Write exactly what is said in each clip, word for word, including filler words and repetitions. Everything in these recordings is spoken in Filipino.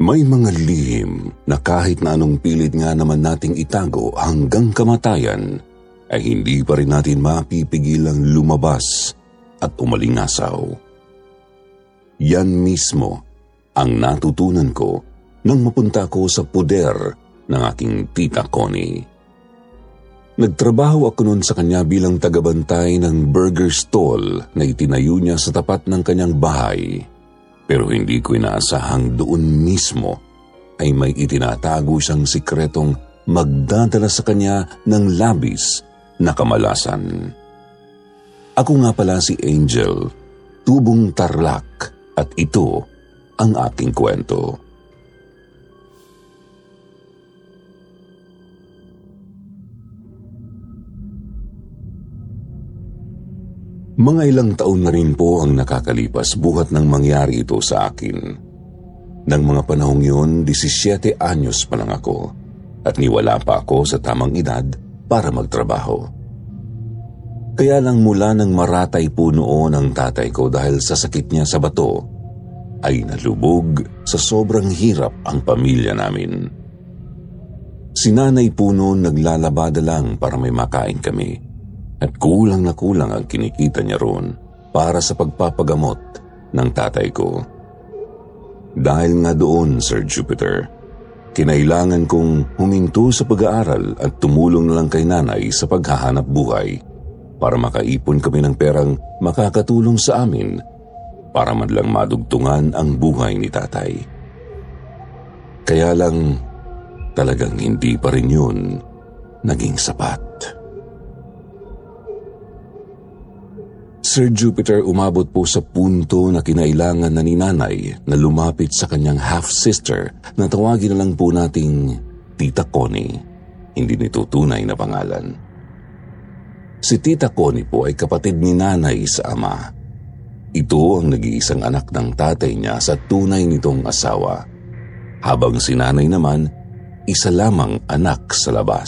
May mga lihim na kahit na anong pilit nga naman nating itago hanggang kamatayan, ay hindi pa rin natin mapipigilang lumabas at umalingasaw. Yan mismo ang natutunan ko nang mapunta ko sa puder ng aking tita Connie. Nagtrabaho ako noon sa kanya bilang tagabantay ng burger stall na itinayo niya sa tapat ng kanyang bahay. Pero hindi ko inaasahang doon mismo ay may itinatago siyang sikretong magdadala sa kanya ng labis na kamalasan. Ako nga pala si Angel, tubong Tarlac, at ito ang aking kwento. Mga ilang taon na rin po ang nakakalipas buhat nang mangyari ito sa akin. Nang mga panahong yun, disisiete anyos pa lang ako at niwala pa ako sa tamang edad para magtrabaho. Kaya lang mula nang maratay po noon ang tatay ko dahil sa sakit niya sa bato, ay nalubog sa sobrang hirap ang pamilya namin. Si nanay po noon naglalabada lang para may makain kami at kulang na kulang ang kinikita niya roon para sa pagpapagamot ng tatay ko. Dahil nga doon, Sir Jupiter, kinailangan kong huminto sa pag-aaral at tumulong na lang kay nanay sa paghahanap buhay para makaipon kami ng perang makakatulong sa amin para man lang madugtungan ang buhay ni tatay. Kaya lang, talagang hindi pa rin yun naging sapat. Sir Jupiter, umabot po sa punto na kinailangan na ni nanay na lumapit sa kanyang half-sister na tawagin na lang po nating Tita Connie, hindi nito tunay na pangalan. Si Tita Connie po ay kapatid ni nanay sa ama. Ito ang nag-iisang anak ng tatay niya sa tunay nitong asawa, habang si nanay naman, isa lamang anak sa labas.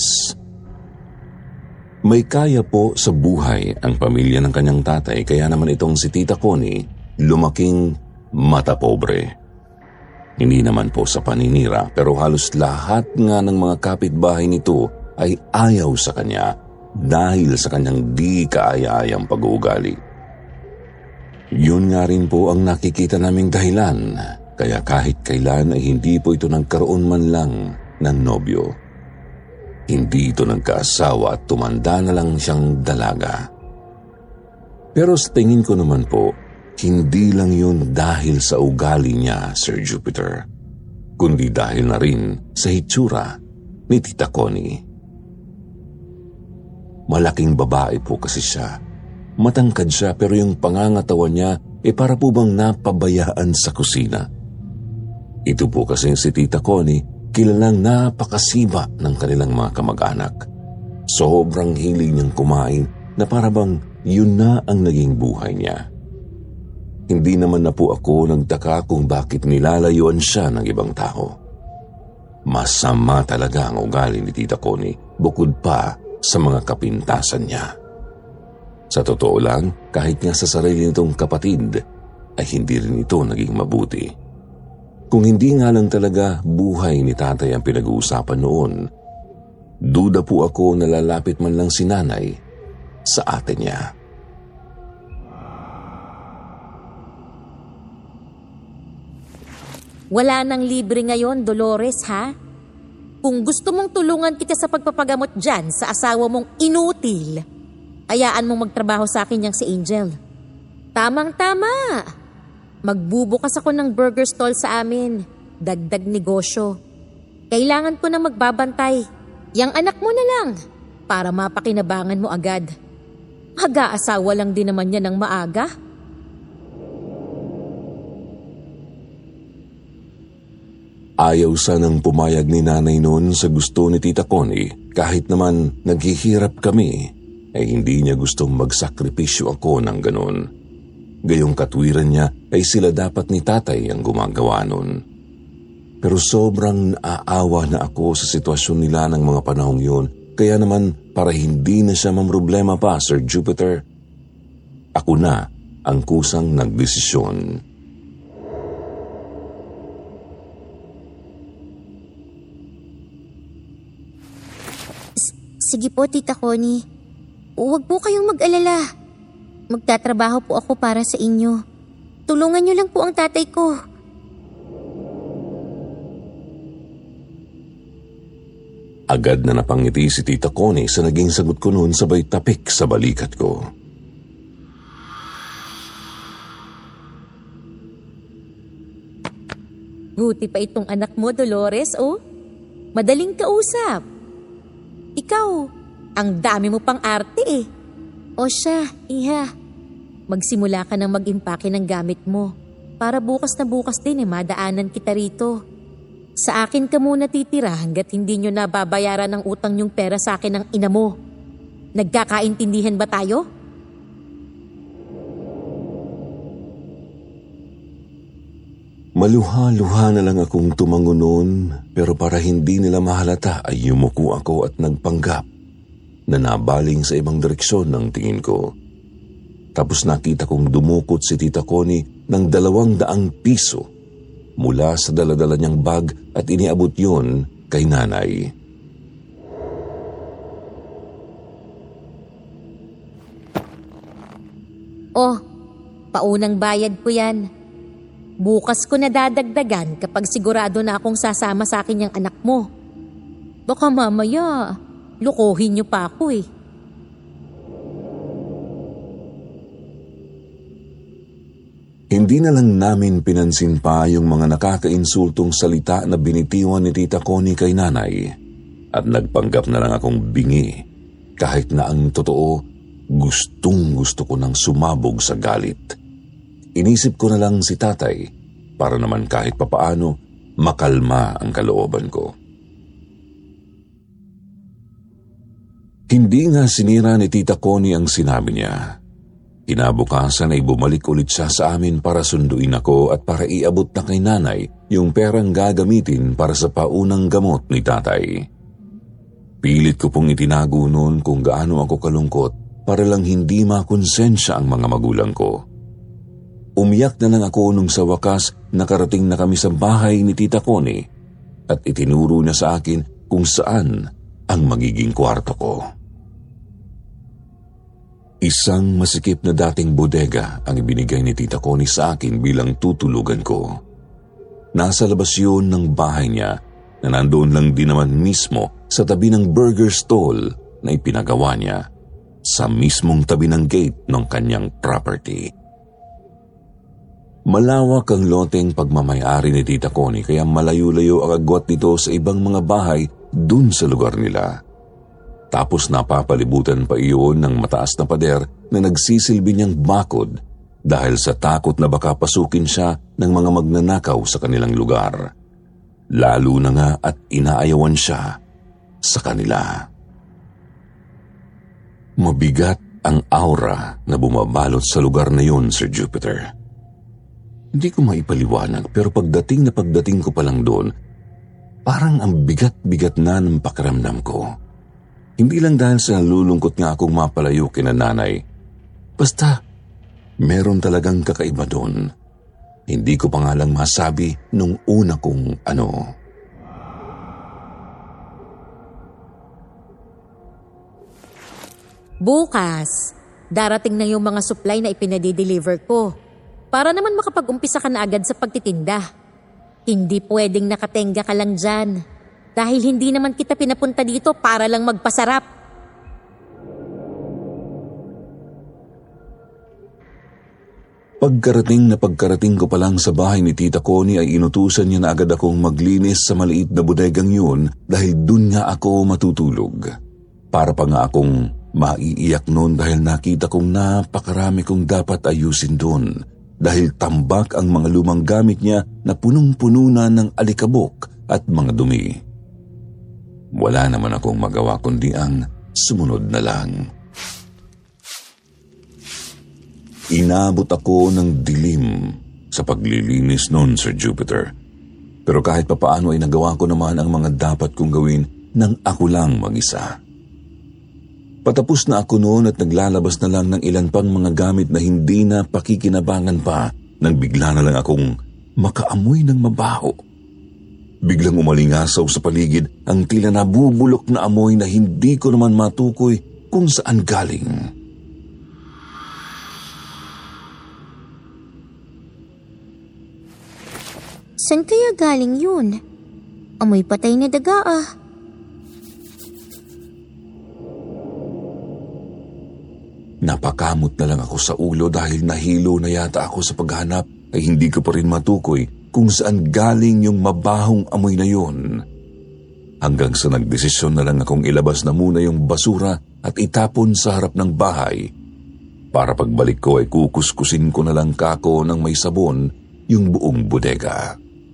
May kaya po sa buhay ang pamilya ng kanyang tatay, kaya naman itong si Tita Connie lumaking mata pobre. Hindi naman po sa paninira, pero halos lahat nga ng mga kapitbahay nito ay ayaw sa kanya dahil sa kanyang di kaaya-ayang pag-uugali. Yun nga rin po ang nakikita naming dahilan, kaya kahit kailan ay hindi po ito nagkaroon man lang ng nobyo. Hindi ito nagkaasawa at tumanda na lang siyang dalaga. Pero sa tingin ko naman po, hindi lang yun dahil sa ugali niya, Sir Jupiter, kundi dahil na rin sa hitsura ni Tita Connie. Malaking babae po kasi siya. Matangkad siya pero yung pangangatawan niya ay para po bang napabayaan sa kusina. Ito po kasi si Tita Connie, kilalang napakasiba ng kanilang mga kamag-anak. Sobrang hilig niyang kumain na para bang yun na ang naging buhay niya. Hindi naman na po ako nagtaka kung bakit nilalayuan siya ng ibang tao. Masama talaga ang ugali ni Tita Connie bukod pa sa mga kapintasan niya. Sa totoo lang, kahit nga sa sarili nitong kapatid, ay hindi rin ito naging mabuti. Kung hindi nga lang talaga buhay ni tatay ang pinag-uusapan noon, duda po ako na lalapit man lang si nanay sa ate niya. Wala nang libre ngayon, Dolores, ha? Kung gusto mong tulungan kita sa pagpapagamot dyan sa asawa mong inutil, hayaan mong magtrabaho sa akin yang si Angel. Tamang-tama! Magbubukas ako ng burger stall sa amin. Dagdag negosyo. Kailangan ko na magbabantay. Yang anak mo na lang para mapakinabangan mo agad. Mag-aasawa lang din naman yan ng maaga. Ayaw sanang pumayag ni nanay noon sa gusto ni Tita Connie, kahit naman naghihirap kami, ay hindi niya gustong magsakripisyo ako ng ganun. Gayong katwiran niya ay sila dapat ni tatay ang gumagawa nun. Pero sobrang naaawa na ako sa sitwasyon nila ng mga panahong yun, kaya naman para hindi na siya mamroblema pa, Sir Jupiter, ako na ang kusang nagdesisyon. Sige po, Tita Connie. Huwag po kayong mag-alala. Magtatrabaho po ako para sa inyo. Tulungan niyo lang po ang tatay ko. Agad na napangiti si Tita Connie sa naging sagot ko noon sabay tapik sa balikat ko. Buti pa itong anak mo, Dolores, oh. Madaling kausap. Ikaw, ang dami mo pang arte eh. O siya, iha. Magsimula ka nang mag-impake ng gamit mo. Para bukas na bukas din eh, madaanan kita rito. Sa akin ka muna titira hanggat hindi nyo nababayaran ng utang yung pera sa akin ng ina mo. Nagkakaintindihan ba tayo? Maluha-luha na lang akong tumango noon, pero para hindi nila mahalata ay yumuko ako at nagpanggap na nabaling sa ibang direksyon ng tingin ko. Tapos nakita kong dumukot si Tita Connie ng dalawang daang piso mula sa daladala niyang bag at iniabot yun kay nanay. Oh, paunang bayad ko yan. Bukas ko na dadagdagan kapag sigurado na akong sasama sa akin yung anak mo. Baka mamaya, lukohin niyo pa ako eh. Hindi na lang namin pinansin pa yung mga nakakainsultong salita na binitiwan ni Tita Connie kay nanay at nagpanggap na lang akong bingi kahit na ang totoo gustong gusto ko nang sumabog sa galit. Inisip ko na lang si tatay para naman kahit papaano makalma ang kalooban ko. Hindi nga sinira ni Tita Connie ang sinabi niya. Kinabukasan ay bumalik ulit siya sa amin para sunduin ako at para iabot na kay nanay yung perang gagamitin para sa paunang gamot ni tatay. Pilit ko pong itinago noon kung gaano ako kalungkot para lang hindi makonsensya ang mga magulang ko. Umiyak na lang ako nung sa wakas nakarating na kami sa bahay ni Tita Connie at itinuro niya sa akin kung saan ang magiging kwarto ko. Isang masikip na dating bodega ang ibinigay ni Tita Connie sa akin bilang tutulugan ko. Nasa labas yun ng bahay niya na nandoon lang din naman mismo sa tabi ng burger stall na ipinagawa niya sa mismong tabi ng gate ng kanyang property. Malawak ang loteng pagmamayari ni Tita Connie kaya malayo-layo ang agwat nito sa ibang mga bahay dun sa lugar nila. Tapos napapalibutan pa iyon ng mataas na pader na nagsisilbi niyang bakod dahil sa takot na baka pasukin siya ng mga magnanakaw sa kanilang lugar. Lalo na nga at inaayawan siya sa kanila. Mabigat ang aura na bumabalot sa lugar na yun, Sir Jupiter. Hindi ko maipaliwanag pero pagdating na pagdating ko pa lang doon, parang ang bigat-bigat na ng pakiramdam ko. Hindi lang dahil sa nalulungkot nga akong mapalayo kina nanay. Basta, meron talagang kakaiba doon. Hindi ko pa nga lang masabi nung una kong ano. Bukas, darating na yung mga supply na ipinadi-deliver ko. Para naman makapag-umpisa ka na agad sa pagtitinda. Hindi pwedeng nakatenga ka lang dyan. Dahil hindi naman kita pinapunta dito para lang magpasarap. Pagkarating na pagkarating ko pa lang sa bahay ni Tita Connie ay inutusan niya na agad akong maglinis sa maliit na bodegang yun dahil dun nga ako matutulog. Para pa nga akong maiiyak noon dahil nakita kong napakarami kong dapat ayusin dun. Dahil tambak ang mga lumang gamit niya na punong-puno na ng alikabok at mga dumi. Wala naman akong magawa kundi ang sumunod na lang. Inabot ako ng dilim sa paglilinis noon, Sir Jupiter. Pero kahit papaano ay nagawa ko naman ang mga dapat kong gawin nang ako lang mag-isa. Patapos na ako noon at naglalabas na lang ng ilan pang mga gamit na hindi na pakikinabangan pa nang bigla na lang akong makaamoy ng mabaho. Biglang umalingasaw sa paligid ang tila nabubulok na amoy na hindi ko naman matukoy kung saan galing. Saan kaya galing yun? Amoy patay na daga ah. Napakamot na lang ako sa ulo dahil nahilo na yata ako sa paghanap ay hindi ko pa rin matukoy kung saan galing yung mabahong amoy na yun. Hanggang sa nagdesisyon na lang akong ilabas na muna yung basura at itapon sa harap ng bahay. Para pagbalik ko ay kukuskusin ko na lang kako ng may sabon yung buong bodega.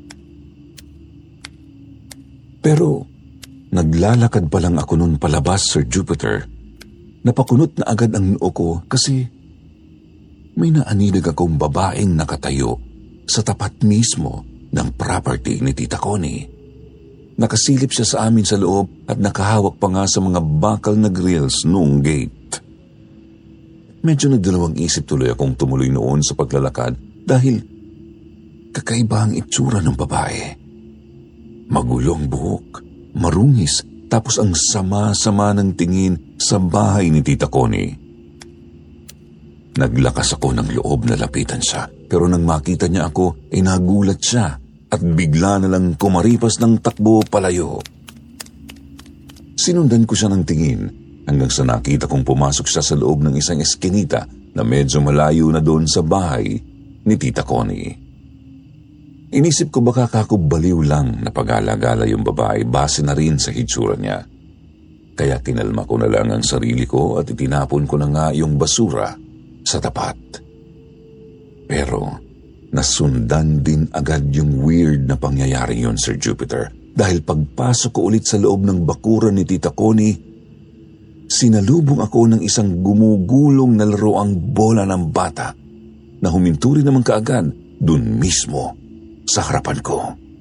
Pero naglalakad pa lang ako noon palabas, Sir Jupiter. Napakunot na agad ang noo ko kasi may naanidag akong babaeng nakatayo sa tapat mismo ng property ni Tita Connie. Nakasilip siya sa amin sa loob at nakahawak pa nga sa mga bakal na grills noong gate. Medyo nagdalawang isip tuloy akong tumuloy noon sa paglalakad dahil kakaiba ang itsura ng babae. Magulong buhok, marungis, tapos ang sama-sama ng tingin sa bahay ni Tita Connie. Naglakas ako ng loob na lapitan siya, pero nang makita niya ako ay nagulat siya at bigla na lang kumaripas ng takbo palayo. Sinundan ko siya ng tingin hanggang sa nakita kong pumasok siya sa loob ng isang eskinita na medyo malayo na doon sa bahay ni Tita Connie. Inisip ko baka kakubaliw lang na pag-alagala yung babae base na rin sa hitsura niya. Kaya kinalma ko na lang ang sarili ko at itinapon ko na nga yung basura sa tapat. Pero nasundan din agad yung weird na pangyayari yon, Sir Jupiter, dahil pagpasok ko ulit sa loob ng bakuran ni Tita Connie, sinalubong ako ng isang gumugulong na laruang bola ng bata na huminto rin naman kaagad dun mismo sa harapan ko.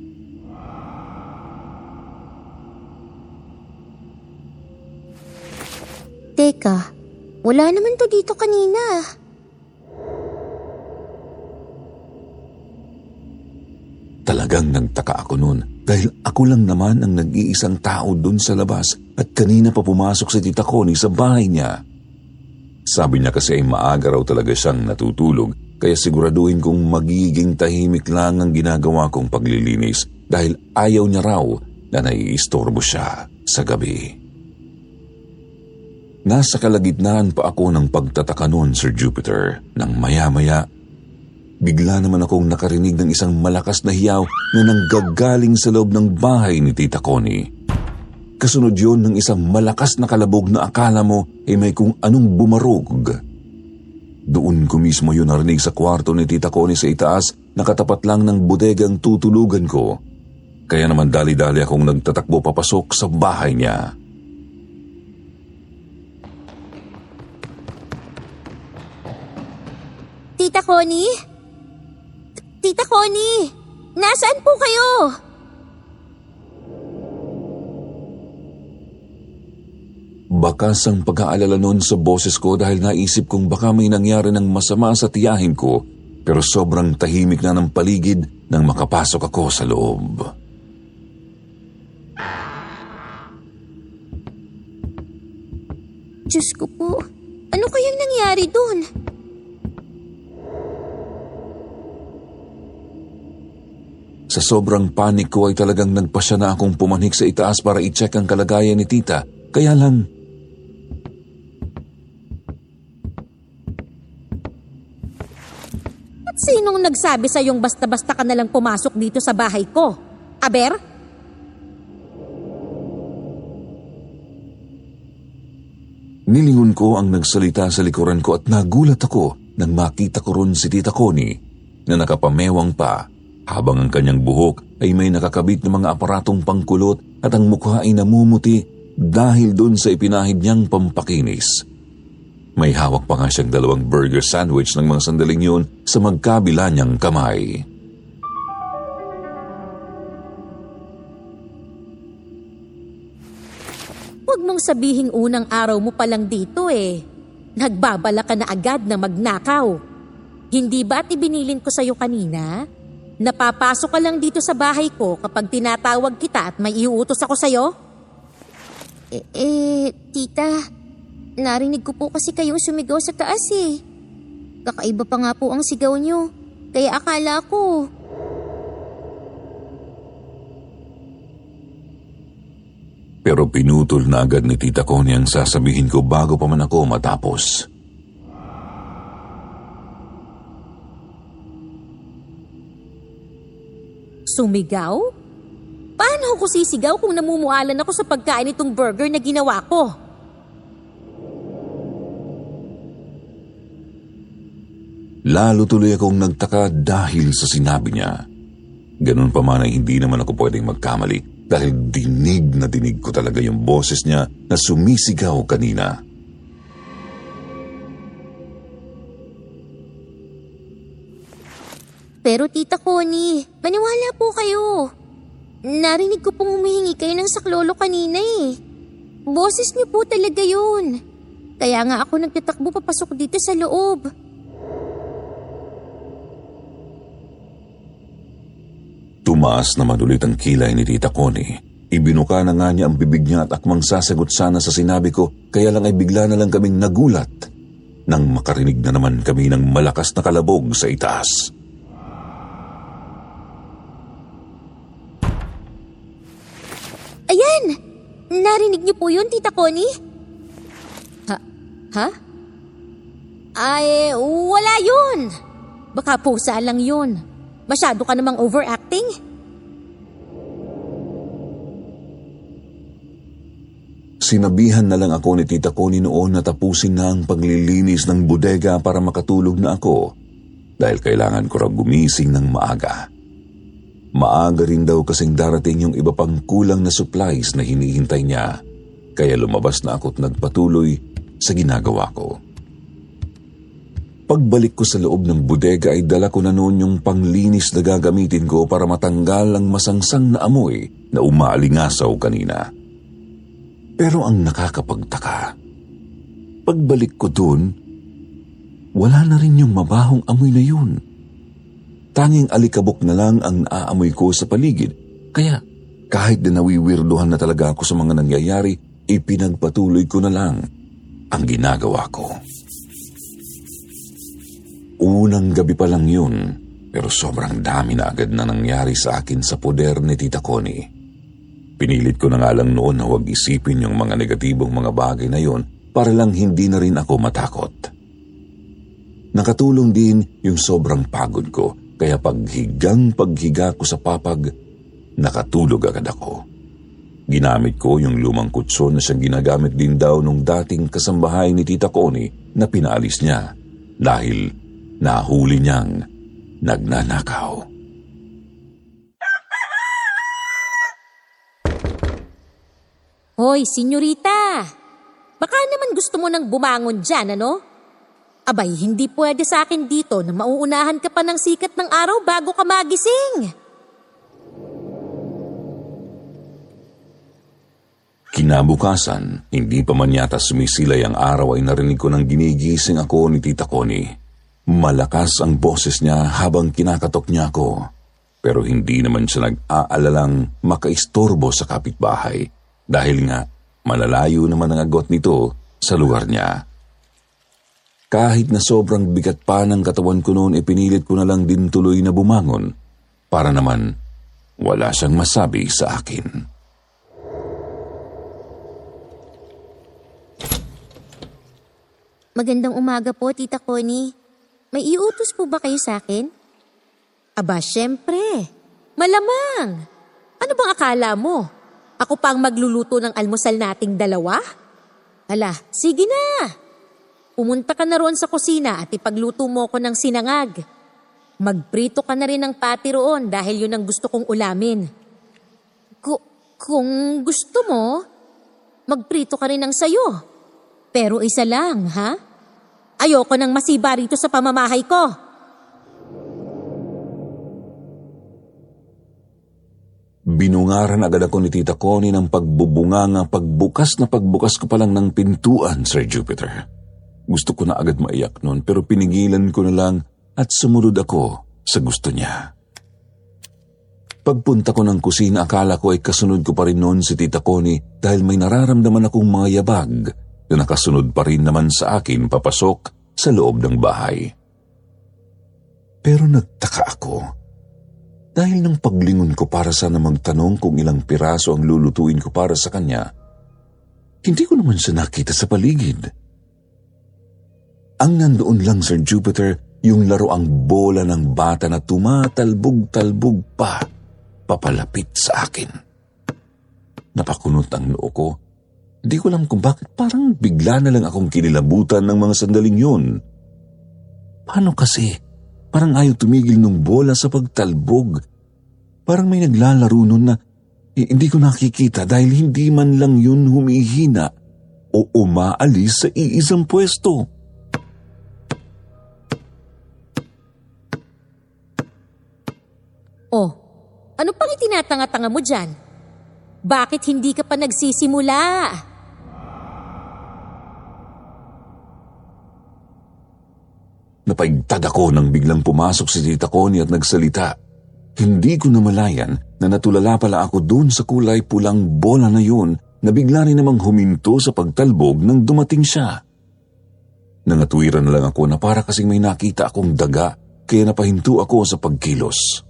Teka, wala naman to dito kanina. Talagang nagtaka ako noon dahil ako lang naman ang nag-iisang tao doon sa labas at kanina pa pumasok si Tita Connie sa bahay niya. Sabi niya kasi ay maaga raw talaga siyang natutulog kaya siguraduhin kong magiging tahimik lang ang ginagawa kong paglilinis dahil ayaw niya raw na naiistorbo siya sa gabi. Nasa kalagitnaan pa ako ng pagtataka noon, Sir Jupiter, nang maya-maya bigla naman akong nakarinig ng isang malakas na hiyaw na nanggagaling sa loob ng bahay ni Tita Connie. Kasunod yun ng isang malakas na kalabog na akala mo ay may kung anong bumarog. Doon ko mismo yun narinig sa kwarto ni Tita Connie sa itaas, nakatapat lang ng bodegang tutulugan ko. Kaya naman dali-dali akong nagtatakbo papasok sa bahay niya. Tita Connie? Tita Connie! Nasaan po kayo? Bakas ang pag-aalala noon sa boses ko dahil naisip kong baka may nangyari ng masama sa tiyahin ko, pero sobrang tahimik na ng paligid nang makapasok ako sa loob. Diyos ko po, ano kayang nangyari doon? Sa sobrang panik ko ay talagang nagpasya na akong pumanik sa itaas para i-check ang kalagayan ni Tita. Kaya lang, at sinong nagsabi sa yung basta-basta ka nalang pumasok dito sa bahay ko? Aber? nilingon ko ang nagsalita sa likuran ko at nagulat ako nang makita ko ron si Tita Connie na nakapamewang pa habang ang kanyang buhok ay may nakakabit na mga aparatong pangkulot at ang mukha ay namumuti dahil doon sa ipinahid niyang pampakinis. May hawak pa nga siyang dalawang burger sandwich ng mga sandaling yun sa magkabila niyang kamay. Huwag mong sabihing unang araw mo pa lang dito eh. Nagbabala ka na agad na magnakaw. Hindi ba't ibinilin ko sa'yo kanina Napapasok ka lang dito sa bahay ko kapag tinatawag kita at may iuutos ako sa'yo? Eh, eh, tita, narinig ko po kasi kayong sumigaw sa taas eh. Kakaiba pa nga po ang sigaw niyo, kaya akala ko... Pero pinutol na agad ni Tita Connie ang sasabihin ko bago pa man ako matapos. Sumigaw? Paano ako sisigaw kung namumualan ako sa pagkain itong burger na ginawa ko? Lalo tuloy akong nagtaka dahil sa sinabi niya. Ganun pa man ay hindi naman ako pwedeng magkamali dahil dinig na dinig ko talaga yung boses niya na sumisigaw kanina. Pero Tita Connie, maniwala po kayo. Narinig ko pong humihingi kayo ng saklolo kanina eh. Boses niyo po talaga yun. Kaya nga ako nagtatakbo papasok dito sa loob. Tumaas naman ulit ang kilay ni Tita Connie. Ibinuka na nga niya ang bibig niya at akmang sasagot sana sa sinabi ko, kaya lang ay bigla na lang kaming nagulat nang makarinig na naman kami ng malakas na kalabog sa itaas. Ayan! Narinig niyo po yun, Tita Connie? Ha? Ha? Ay, wala yun! Baka pusa lang yun. Masyado ka namang overacting. Sinabihan na lang ako ni Tita Connie noon na tapusin na ang paglilinis ng bodega para makatulog na ako dahil kailangan ko raw gumising ng maaga. Maaga rin daw kasing darating yung iba pang kulang na supplies na hinihintay niya kaya lumabas na ako at nagpatuloy sa ginagawa ko. Pagbalik ko sa loob ng bodega ay dala ko na noon yung panglinis na gagamitin ko para matanggal ang masangsang na amoy na umaalingasaw kanina. Pero ang nakakapagtaka, pagbalik ko doon, wala na rin yung mabahong amoy na yun. Tanging alikabok na lang ang naaamoy ko sa paligid, kaya kahit na nawiwirduhan na talaga ako sa mga nangyayari, ipinagpatuloy ko na lang ang ginagawa ko. Unang gabi pa lang yun, pero sobrang dami na agad na nangyari sa akin sa poder ni Tita Connie. Pinilit ko na nga lang noon na huwag isipin yung mga negatibong mga bagay na yun para lang hindi na rin ako matakot. Nakatulong din yung sobrang pagod ko, kaya paghigang paghiga ko sa papag, nakatulog agad ako. Ginamit ko yung lumang kutson na siyang ginagamit din daw nung dating kasambahay ni Tita Connie na pinaalis niya dahil nahuli niyang nagnanakaw. Hoy, senyorita! Baka naman gusto mo nang bumangon dyan, ano? Abay, hindi pwede sa akin dito na mauunahan ka pa ng sikat ng araw bago ka magising. Kinabukasan, hindi pa man yata sumisilay ang araw ay narinig ko nang ginigising ako ni Tita Connie. Malakas ang boses niya habang kinakatok niya ako. Pero hindi naman siya nag-aalalang makaistorbo sa kapitbahay dahil nga malalayo naman ang agot nito sa lugar niya. Kahit na sobrang bigat pa ng katawan ko noon, ipinilit ko na lang din tuloy na bumangon para naman wala siyang masabi sa akin. Magandang umaga po, Tita Connie. May iutos po ba kayo sa akin? Aba, syempre. Malamang. Ano bang akala mo? Ako pa ang magluluto ng almusal nating dalawa? Hala, sige na. Pumunta ka na roon sa kusina at ipagluto mo ko ng sinangag. Magprito ka na rin ng pati roon dahil yun ang gusto kong ulamin. Ku- kung gusto mo, magprito ka rin ng sayo. Pero isa lang, ha? Ayoko nang masiba rito sa pamamahay ko. Binungaran agad ako ni Tita Connie ng pagbubunganga pagbukas na pagbukas ko pa lang ng pintuan, Sir Jupiter. Gusto ko na agad maiyak noon pero pinigilan ko na lang at sumunod ako sa gusto niya. Pagpunta ko ng kusina, akala ko ay kasunod ko pa rin noon si Tita Connie dahil may nararamdaman akong mga yabag na nakasunod pa rin naman sa akin papasok sa loob ng bahay. Pero nagtaka ako dahil nang paglingon ko para sana magtanong kung ilang piraso ang lulutuin ko para sa kanya, hindi ko naman siya nakita sa paligid. Ang nandoon lang, Sir Jupiter, yung laruang bola ng bata na tumatalbog-talbog pa papalapit sa akin. Napakunot ang noo ko. Hindi ko alam kung bakit parang bigla na lang akong kinilabutan ng mga sandaling yun. Paano kasi? Parang ayaw tumigil nung bola sa pagtalbog. Parang may naglalaro nun na eh, hindi ko nakikita dahil hindi man lang yun humihina o umaalis sa iisang pwesto. Oh, ano pang itinatanga-tanga mo dyan? Bakit hindi ka pa nagsisimula? Napaigtad ako nang biglang pumasok si Tita Connie at nagsalita. Hindi ko namalayan na natulala pala ako doon sa kulay pulang bola na yun na bigla rin namang huminto sa pagtalbog nang dumating siya. Nangatwiran na lang ako na para kasing may nakita akong daga kaya napahinto ako sa pagkilos.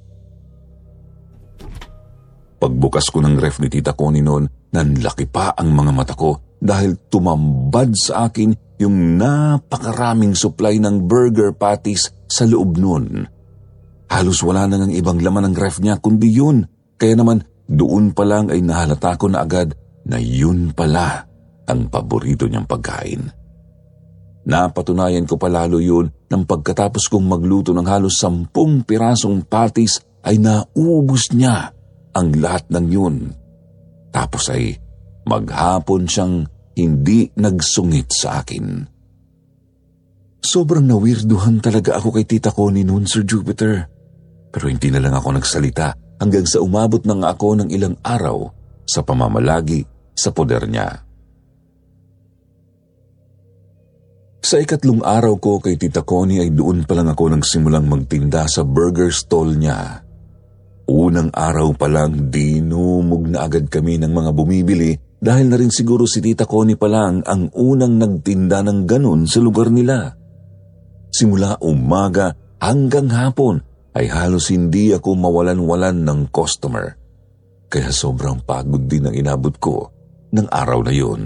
Pagbukas ko ng ref ni Tita Connie noon, nanlaki pa ang mga mata ko dahil tumambad sa akin yung napakaraming supply ng burger patties sa loob noon. Halos wala na ng ibang laman ng ref niya kundi yun. Kaya naman doon pa lang ay nahalata ko na agad na yun pala ang paborito niyang pagkain. Napatunayan ko palalo yun nang pagkatapos kong magluto ng halos sampung pirasong patties ay naubos niya ang lahat ng yun. Tapos ay maghapon siyang hindi nagsungit sa akin. Sobrang nawirduhan talaga ako kay Tita Connie noon, Sir Jupiter. Pero hindi na lang ako nagsalita hanggang sa umabot na nga ako ng ilang araw sa pamamalagi sa poder niya. Sa ikatlong araw ko kay Tita Connie ay doon pa lang ako nagsimulang magtinda sa burger stall niya. Unang araw pa lang, dinumog na agad kami ng mga bumibili dahil na rin siguro si Tita Connie pa lang ang unang nagtinda ng ganun sa lugar nila. Simula umaga hanggang hapon ay halos hindi ako mawalan-walan ng customer. Kaya sobrang pagod din ang inabot ko ng araw na yun.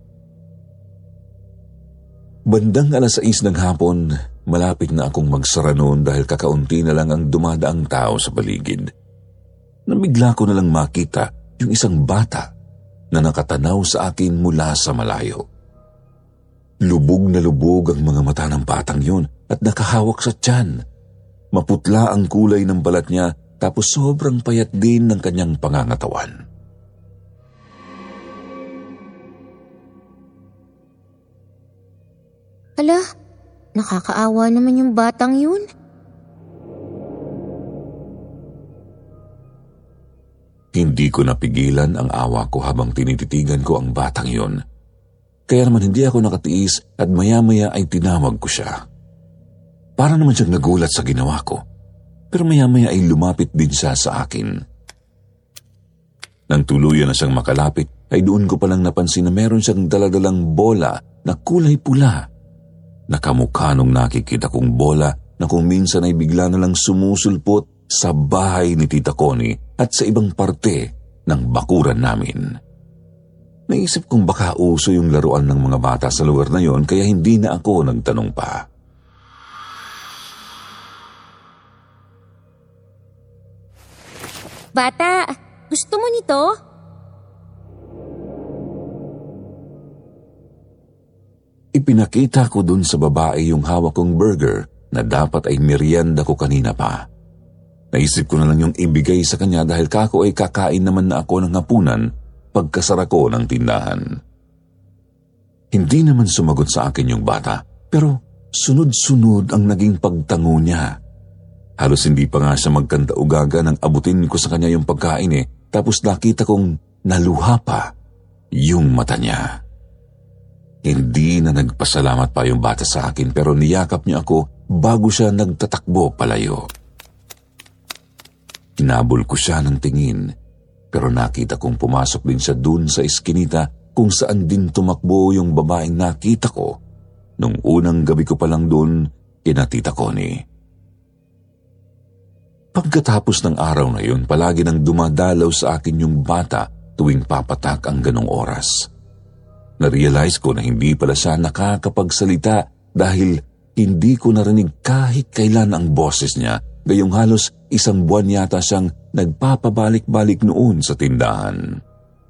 Bandang alas sais ng hapon, malapit na akong magsara noon dahil kakaunti na lang ang dumadaang tao sa paligid. Nabigla ko na lang makita yung isang bata na nakatanaw sa akin mula sa malayo. Lubog na lubog ang mga mata ng batang yun at nakahawak sa tiyan. Maputla ang kulay ng balat niya tapos sobrang payat din ng kanyang pangangatawan. Ala, nakakaawa naman yung batang yun. Hindi ko napigilan ang awa ko habang tinititigan ko ang batang yun. Kaya naman hindi ako nakatiis at maya-maya ay tinawag ko siya. Para naman siyang nagulat sa ginawa ko. Pero maya-maya ay lumapit din siya sa akin. Nang tuluyan na siyang makalapit, ay doon ko palang napansin na meron siyang daladalang bola na kulay pula. Nakamukha nung nakikita kong bola na kung minsan ay bigla na lang sumusulpot sa bahay ni Tita Connie at sa ibang parte ng bakuran namin. Naisip kong baka uso yung laruan ng mga bata sa lugar na yon kaya hindi na ako nagtanong pa. Bata, gusto mo nito? Ipinakita ko dun sa babae yung hawak kong burger na dapat ay merienda ko kanina pa. Naisip ko na lang yung ibigay sa kanya dahil kako ay kakain naman na ako ng hapunan pagkasara ko ng tindahan. Hindi naman sumagot sa akin yung bata, pero sunod-sunod ang naging pagtango niya. Halos hindi pa nga siya magkanta-ugaga nang abutin ko sa kanya yung pagkain eh, tapos nakita kong naluha pa yung mata niya. Hindi na nagpasalamat pa yung bata sa akin pero niyakap niya ako bago siya nagtatakbo palayo. Hinabol ko siya ng tingin, pero nakita kong pumasok din siya dun sa eskinita kung saan din tumakbo yung babaeng nakita ko nung unang gabi ko pa lang dun kina Tita Connie. Pagkatapos ng araw na yun, palagi nang dumadalaw sa akin yung bata tuwing papatak ang ganong oras. Na-realize ko na hindi pala siya nakakapagsalita dahil hindi ko narinig kahit kailan ang boses niya, gayong halos isang buwan yata siyang nagpapabalik-balik noon sa tindahan.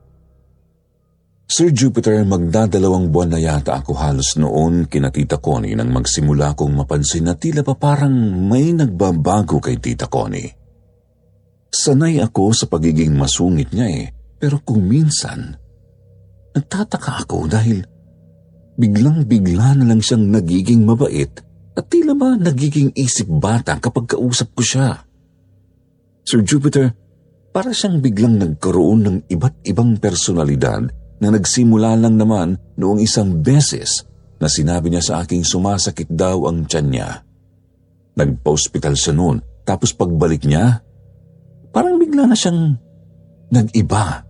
Sir Jupiter, magdadalawang buwan na yata ako halos noon kina Tita Connie nang magsimula kong mapansin na tila pa parang may nagbabago kay Tita Connie. Sanay ako sa pagiging masungit niya eh, pero kung minsan, nagtataka ako dahil biglang-bigla na lang siyang nagiging mabait at tila ba nagiging isip bata kapag kausap ko siya. Sir Jupiter, para siyang biglang nagkaroon ng iba't ibang personalidad na nagsimula lang naman noong isang beses na sinabi niya sa aking sumasakit daw ang tiyan niya. Nagpa-hospital siya noon, tapos pagbalik niya, parang bigla na siyang nag-iba.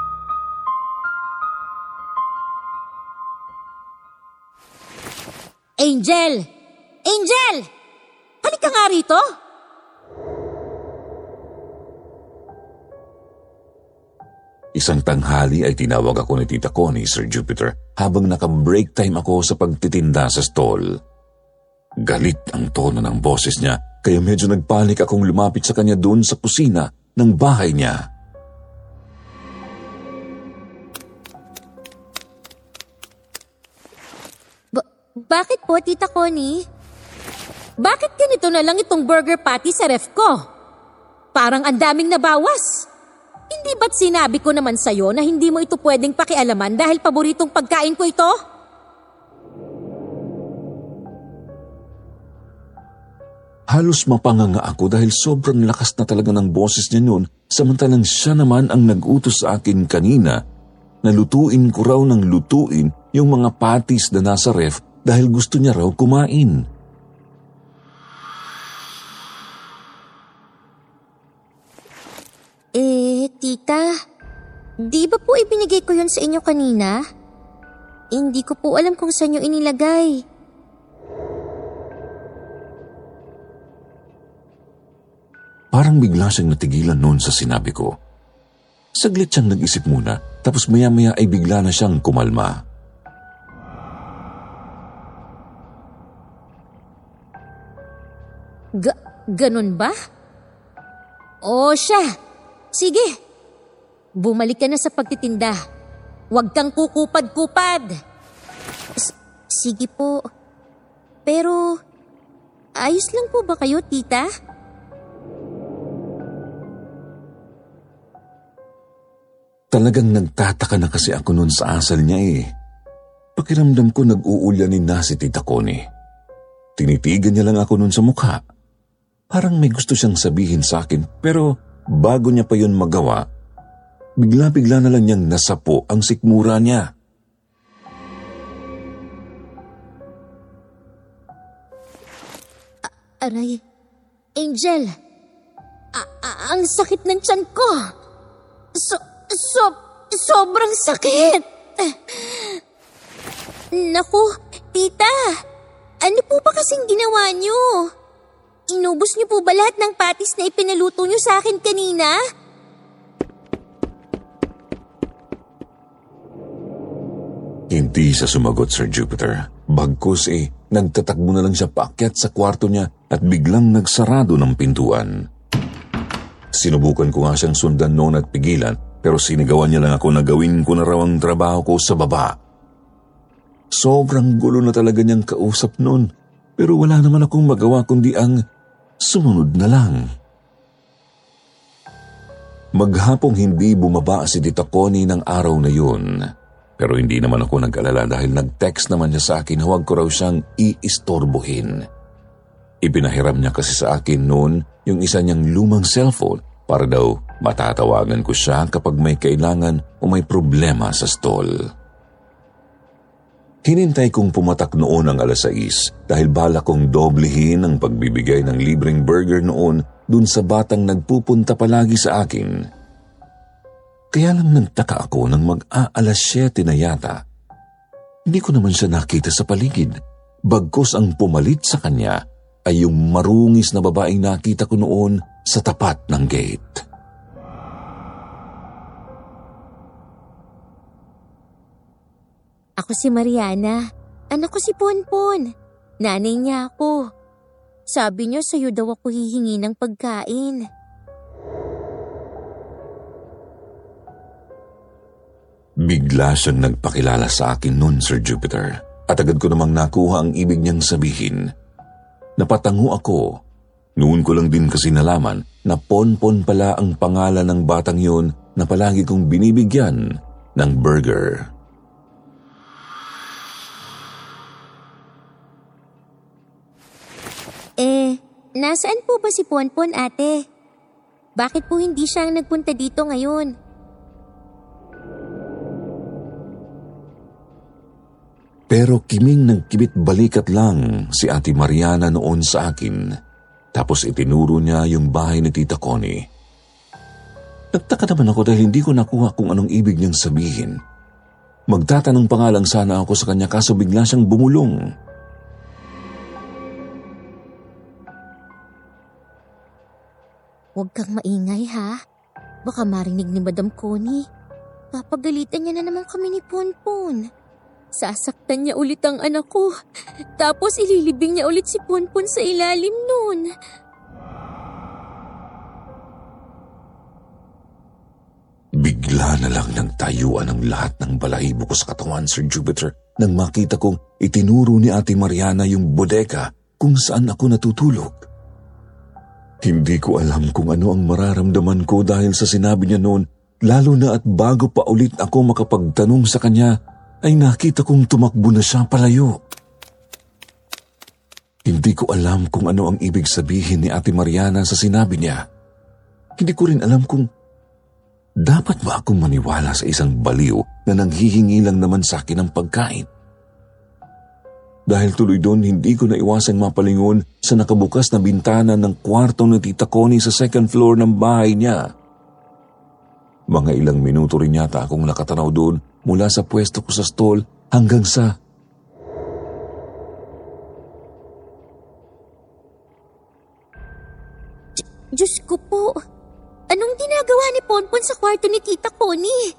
Angel! Angel! Halika nga rito! Isang tanghali ay tinawag ako ni Tita Connie, Sir Jupiter, habang naka-break time ako sa pagtitinda sa stall. Galit ang tono ng boses niya, kaya medyo nagpanik akong lumapit sa kanya doon sa kusina ng bahay niya. Ba- bakit po, Tita Connie? Bakit ganito na lang itong burger patty sa ref ko? Parang ang daming nabawas. Hindi ba't sinabi ko naman sa'yo na hindi mo ito pwedeng pakialaman dahil paboritong pagkain ko ito? Halos mapanganga ako dahil sobrang lakas na talaga ng boses niya noon, samantalang siya naman ang nag-utos sa akin kanina na lutuin ko raw ng lutuin yung mga patis na nasa ref dahil gusto niya raw kumain. Eh, tita, di ba po ibinigay ko yun sa inyo kanina? Hindi ko po alam kung saan nyo inilagay. Parang bigla siyang natigilan noon sa sinabi ko. Saglit siyang nag-isip muna, tapos maya-maya ay bigla na siyang kumalma. Ga- ganun ba? O siya. Sige, bumalik ka na sa pagtitinda. Huwag kang kukupad-kupad. S- Sige po. Pero, ayos lang po ba kayo, tita? Talagang nagtataka na kasi ako noon sa asal niya eh. Pakiramdam ko nag-uulyanin na si Tita Connie. Tinitigan niya lang ako noon sa mukha. Parang may gusto siyang sabihin sa akin, pero bago niya pa yun magawa, bigla-bigla na lang niyang nasapo ang sikmura niya. A- aray, Angel, a- a- ang sakit ng tiyan ko. So- so- sobrang sakit. Naku, tita, ano po ba kasing ginawa niyo? Inubos niyo po ba lahat ng patis na ipinaluto niyo sa akin kanina? Hindi siya sumagot, Sir Jupiter. Bagkus eh, nagtatakbo na lang siya paakyat sa kwarto niya at biglang nagsarado ng pintuan. Sinubukan ko nga siyang sundan noon at pigilan, pero sinigawan niya lang ako na gawin ko na raw ang trabaho ko sa baba. Sobrang gulo na talaga niyang kausap noon, pero wala naman akong magawa kundi ang sumunod na lang. Maghapong hindi bumaba si Tita Connie ng araw na yun. Pero hindi naman ako nag-alala dahil nag-text naman niya sa akin, huwag ko raw siyang iistorbohin. Ipinahiram niya kasi sa akin noon yung isa niyang lumang cellphone para daw matatawagan ko siya kapag may kailangan o may problema sa stall. Hinintay kong pumatak noon ang alas sais dahil bala kong doblehin ang pagbibigay ng libreng burger noon dun sa batang nagpupunta palagi sa akin. Kaya lang nagtaka ako nang mag-aalas siyete na yata. Hindi ko naman siya nakita sa paligid. Bagkus ang pumalit sa kanya ay yung marungis na babaeng nakita ko noon sa tapat ng gate. Ako si Mariana. Anak ko si Ponpon. Nanay niya ako. Sabi niya sa'yo daw ako hihingi ng pagkain. Bigla siyang nagpakilala sa akin noon, Sir Jupiter, at agad ko namang nakuha ang ibig niyang sabihin. Napatango ako. Noon ko lang din kasi nalaman na Ponpon pala ang pangalan ng batang yun na palagi kong binibigyan ng burger. Eh, nasaan po ba si Ponpon, ate? Bakit po hindi siya ang nagpunta dito ngayon? Pero kiming nagkibit balikat lang si Ate Mariana noon sa akin. Tapos itinuro niya yung bahay ni Tita Connie. Nagtaka naman ako dahil hindi ko nakuha kung anong ibig niyang sabihin. Magtatanong pa nga lang sana ako sa kanya kaso bigla siyang bumulong. Huwag kang maingay ha. Baka marinig ni Madam Connie. Papagalitan niya na naman kami ni Ponpon. Sasaktan niya ulit ang anak ko. Tapos ililibing niya ulit si Ponpon sa ilalim nun. Bigla na lang nagtayuan ang lahat ng balahibo ko sa katawan, Sir Jupiter, nang makita kong itinuro ni Ate Mariana yung bodega kung saan ako natutulog. Hindi ko alam kung ano ang mararamdaman ko dahil sa sinabi niya noon, lalo na at bago pa ulit ako makapagtanong sa kanya, ay nakita kong tumakbo na siya palayo. Hindi ko alam kung ano ang ibig sabihin ni Ate Mariana sa sinabi niya. Hindi ko rin alam kung dapat ba akong maniwala sa isang baliw na nanghihingi lang naman sa akin ng pagkain. Dahil tuloy doon, hindi ko naiwasang mapalingon sa nakabukas na bintana ng kwarto ni Tita Connie sa second floor ng bahay niya. Mga ilang minuto rin yata akong nakatanaw doon mula sa pwesto ko sa stall hanggang sa... Diyos ko po, anong ginagawa ni Ponpon sa kwarto ni Tita Connie?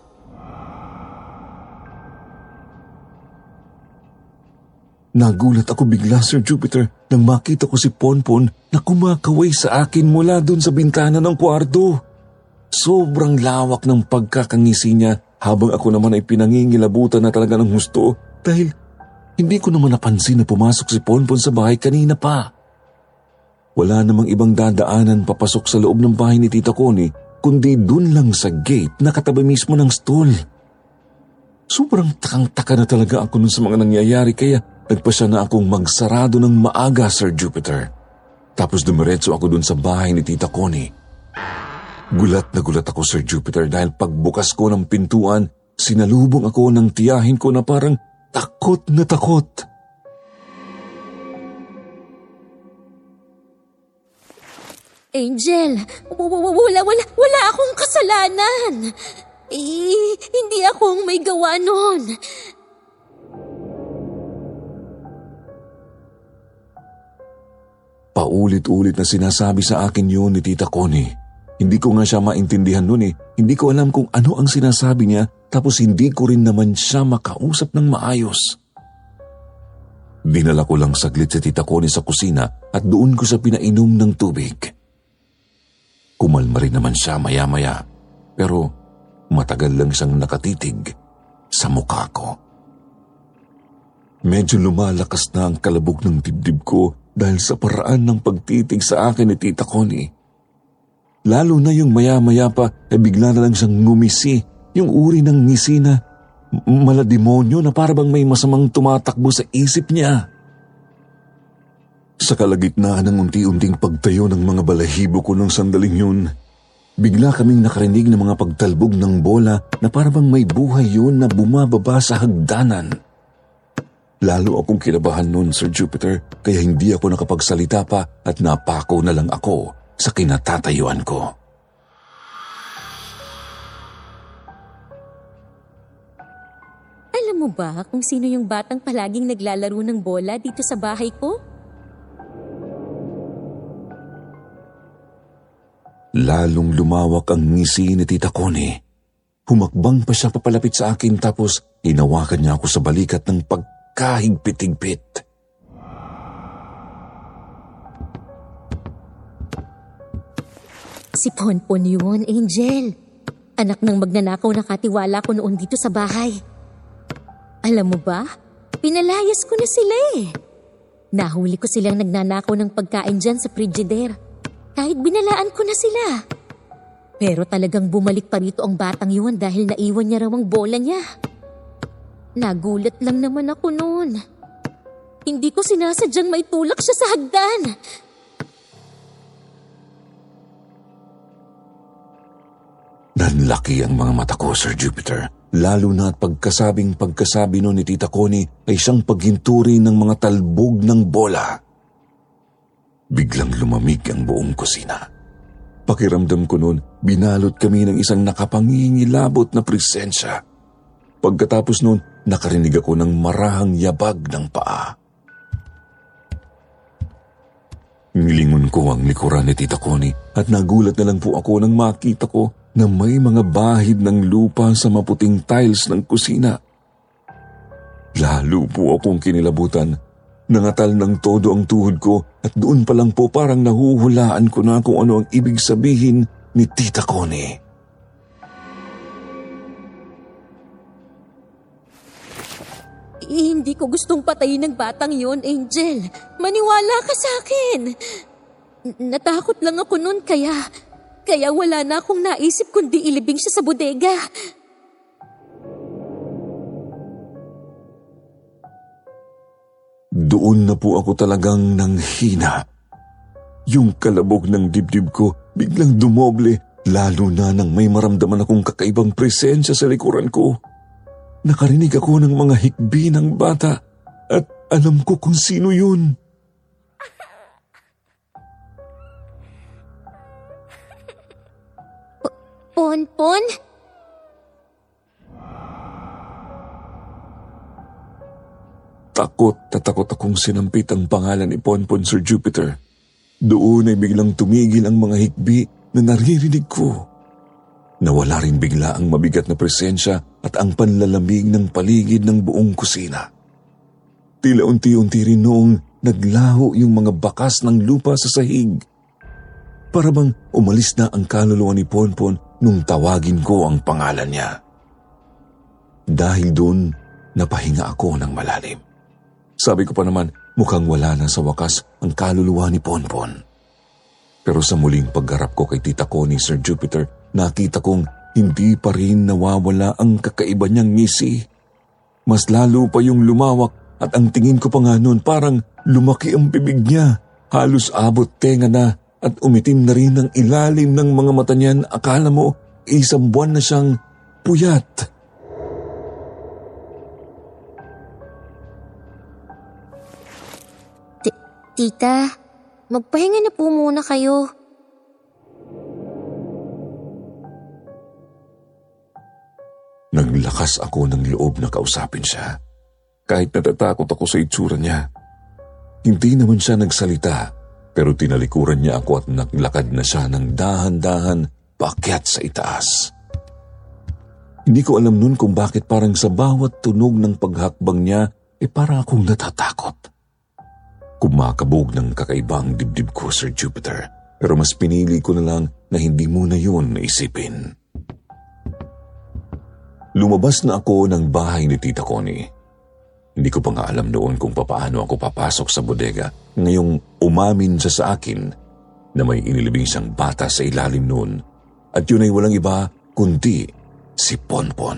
Nagulat ako bigla, Sir Jupiter, nang makita ko si Ponpon na kumakaway sa akin mula doon sa bintana ng kwarto. Sobrang lawak ng pagkakangisi niya habang ako naman ay pinangingilabutan na talaga ng husto dahil hindi ko naman napansin na pumasok si Ponpon sa bahay kanina pa. Wala namang ibang dadaanan papasok sa loob ng bahay ni Tita Connie kundi dun lang sa gate na katabi mismo ng stall. Sobrang takang-taka na talaga ako nun sa mga nangyayari kaya nagpasya na akong magsarado ng maaga, Sir Jupiter. Tapos dumiretso ako dun sa bahay ni Tita Connie. Gulat na gulat ako, Sir Jupiter, dahil pagbukas ko ng pintuan, sinalubong ako ng tiyahin ko na parang takot na takot. Angel, wala, wala, wala akong kasalanan. Eh, hindi akong may gawa nun. Paulit-ulit na sinasabi sa akin yun ni Tita Connie. Hindi ko nga siya maintindihan nun eh. Hindi ko alam kung ano ang sinasabi niya tapos hindi ko rin naman siya makausap ng maayos. Dinala ko lang saglit si Tita Connie sa kusina at doon ko siya pinainom ng tubig. Kumalma rin naman siya maya-maya pero matagal lang siyang nakatitig sa mukha ko. Medyo lumalakas na ang kalabog ng dibdib ko dahil sa paraan ng pagtitig sa akin ni Tita Connie. Lalo na yung maya-maya pa ay bigla na lang siyang ngumisi, yung uri ng ngisi na malademonyo na parabang may masamang tumatakbo sa isip niya. Sa kalagitnaan ng unti-unting pagtayo ng mga balahibo ko ng sandaling yun, bigla kaming nakarinig ng mga pagtalbog ng bola na parabang may buhay yun na bumababa sa hagdanan. Lalo akong kinabahan nun, Sir Jupiter, kaya hindi ako nakapagsalita pa at napako na lang ako sa kinatatayuan ko. Alam mo ba kung sino yung batang palaging naglalaro ng bola dito sa bahay ko? Lalong lumawak ang ngisi ni Tita Connie. Humakbang pa siya papalapit sa akin tapos hinawakan niya ako sa balikat ng pagkahigpit-higpit. Si Ponpon yun, Angel. Anak ng magnanakaw na katiwala ko noon dito sa bahay. Alam mo ba, pinalayas ko na sila eh. Nahuli ko silang nagnanakaw ng pagkain dyan sa frigidaire. Kahit binalaan ko na sila. Pero talagang bumalik pa rito ang batang yun dahil naiwan niya raw ang bola niya. Nagulat lang naman ako noon. Hindi ko sinasadyang may tulak siya sa hagdan. Nanlaki ang mga mata ko, Sir Jupiter. Lalo na at pagkasabing pagkasabi no ni Tita Connie ay siyang paghinturi ng mga talbog ng bola. Biglang lumamig ang buong kusina. Pakiramdam ko noon, binalot kami ng isang nakapangingilabot na presensya. Pagkatapos noon, nakarinig ako ng marahang yabag ng paa. Nilingon ko ang likuran ni Tita Connie at nagulat na lang po ako nang makita ko na may mga bahid ng lupa sa maputing tiles ng kusina. Lalo po akong kinilabutan. Nangatal ng todo ang tuhod ko at doon pa lang po parang nahuhulaan ko na kung ano ang ibig sabihin ni Tita Connie. Eh, hindi ko gustong patayin ng batang yon, Angel. Maniwala ka sa akin. N- Natakot lang ako noon kaya... Kaya wala na akong naisip kundi ilibing siya sa bodega. Doon na po ako talagang nanghina. Yung kalabog ng dibdib ko biglang dumoble, lalo na nang may maramdaman akong kakaibang presensya sa likuran ko. Nakarinig ako ng mga hikbi ng bata at alam ko kung sino yun. Ponpon? Takot na takot akong sinampit ang pangalan ni Ponpon, Sir Jupiter. Doon ay biglang tumigil ang mga hikbi na naririnig ko. Nawala rin bigla ang mabigat na presensya at ang panlalamig ng paligid ng buong kusina. Tila unti-unti rin noong naglaho yung mga bakas ng lupa sa sahig. Para bang umalis na ang kaluluwa ni Ponpon nung tawagin ko ang pangalan niya. Dahil doon, napahinga ako ng malalim. Sabi ko pa naman, mukhang wala na sa wakas ang kaluluwa ni Ponpon. Pero sa muling pagharap ko kay Tita Connie, Sir Jupiter, nakita kong hindi pa rin nawawala ang kakaiba niyang ngisi. Mas lalo pa yung lumawak at ang tingin ko pa nga noon parang lumaki ang bibig niya. Halos abot tenga na. At umitim na rin ang ilalim ng mga mata niyan, akala mo isang buwan na siyang puyat. T- Tita, magpahinga na po muna kayo. Naglakas ako ng loob na kausapin siya. Kahit natatakot ako sa itsura niya. Hindi naman siya nagsalita. Pero tinalikuran niya ako at naglakad na siya ng dahan-dahan paakyat sa itaas. Hindi ko alam nun kung bakit parang sa bawat tunog ng paghakbang niya, eh para akong natatakot. Kumakabog ng kakaibang dibdib ko, Sir Jupiter, pero mas pinili ko na lang na hindi muna yun naisipin. Lumabas na ako ng bahay ni Tita Connie. Hindi ko pa nga alam noon kung papaano ako papasok sa bodega. Ngayong umamin siya sa akin na may inilibing siyang bata sa ilalim noon at yun ay walang iba kundi si Ponpon.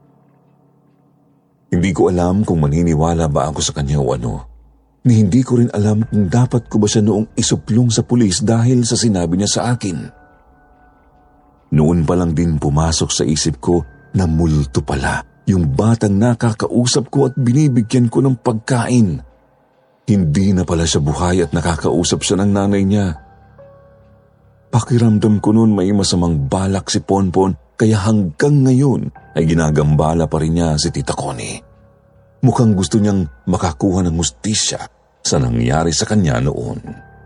Hindi ko alam kung maniniwala ba ako sa kanya o ano. Ni hindi ko rin alam kung dapat ko ba siya noong isuplong sa pulis dahil sa sinabi niya sa akin. Noon pa lang din pumasok sa isip ko na multo pala yung batang nakakausap ko at binibigyan ko ng pagkain. Hindi na pala siya buhay at nakakausap siya ng nanay niya. Pakiramdam ko noon may masamang balak si Ponpon kaya hanggang ngayon ay ginagambala pa rin niya si Tita Connie. Mukhang gusto niyang makakuha ng hustisya sa nangyari sa kanya noon.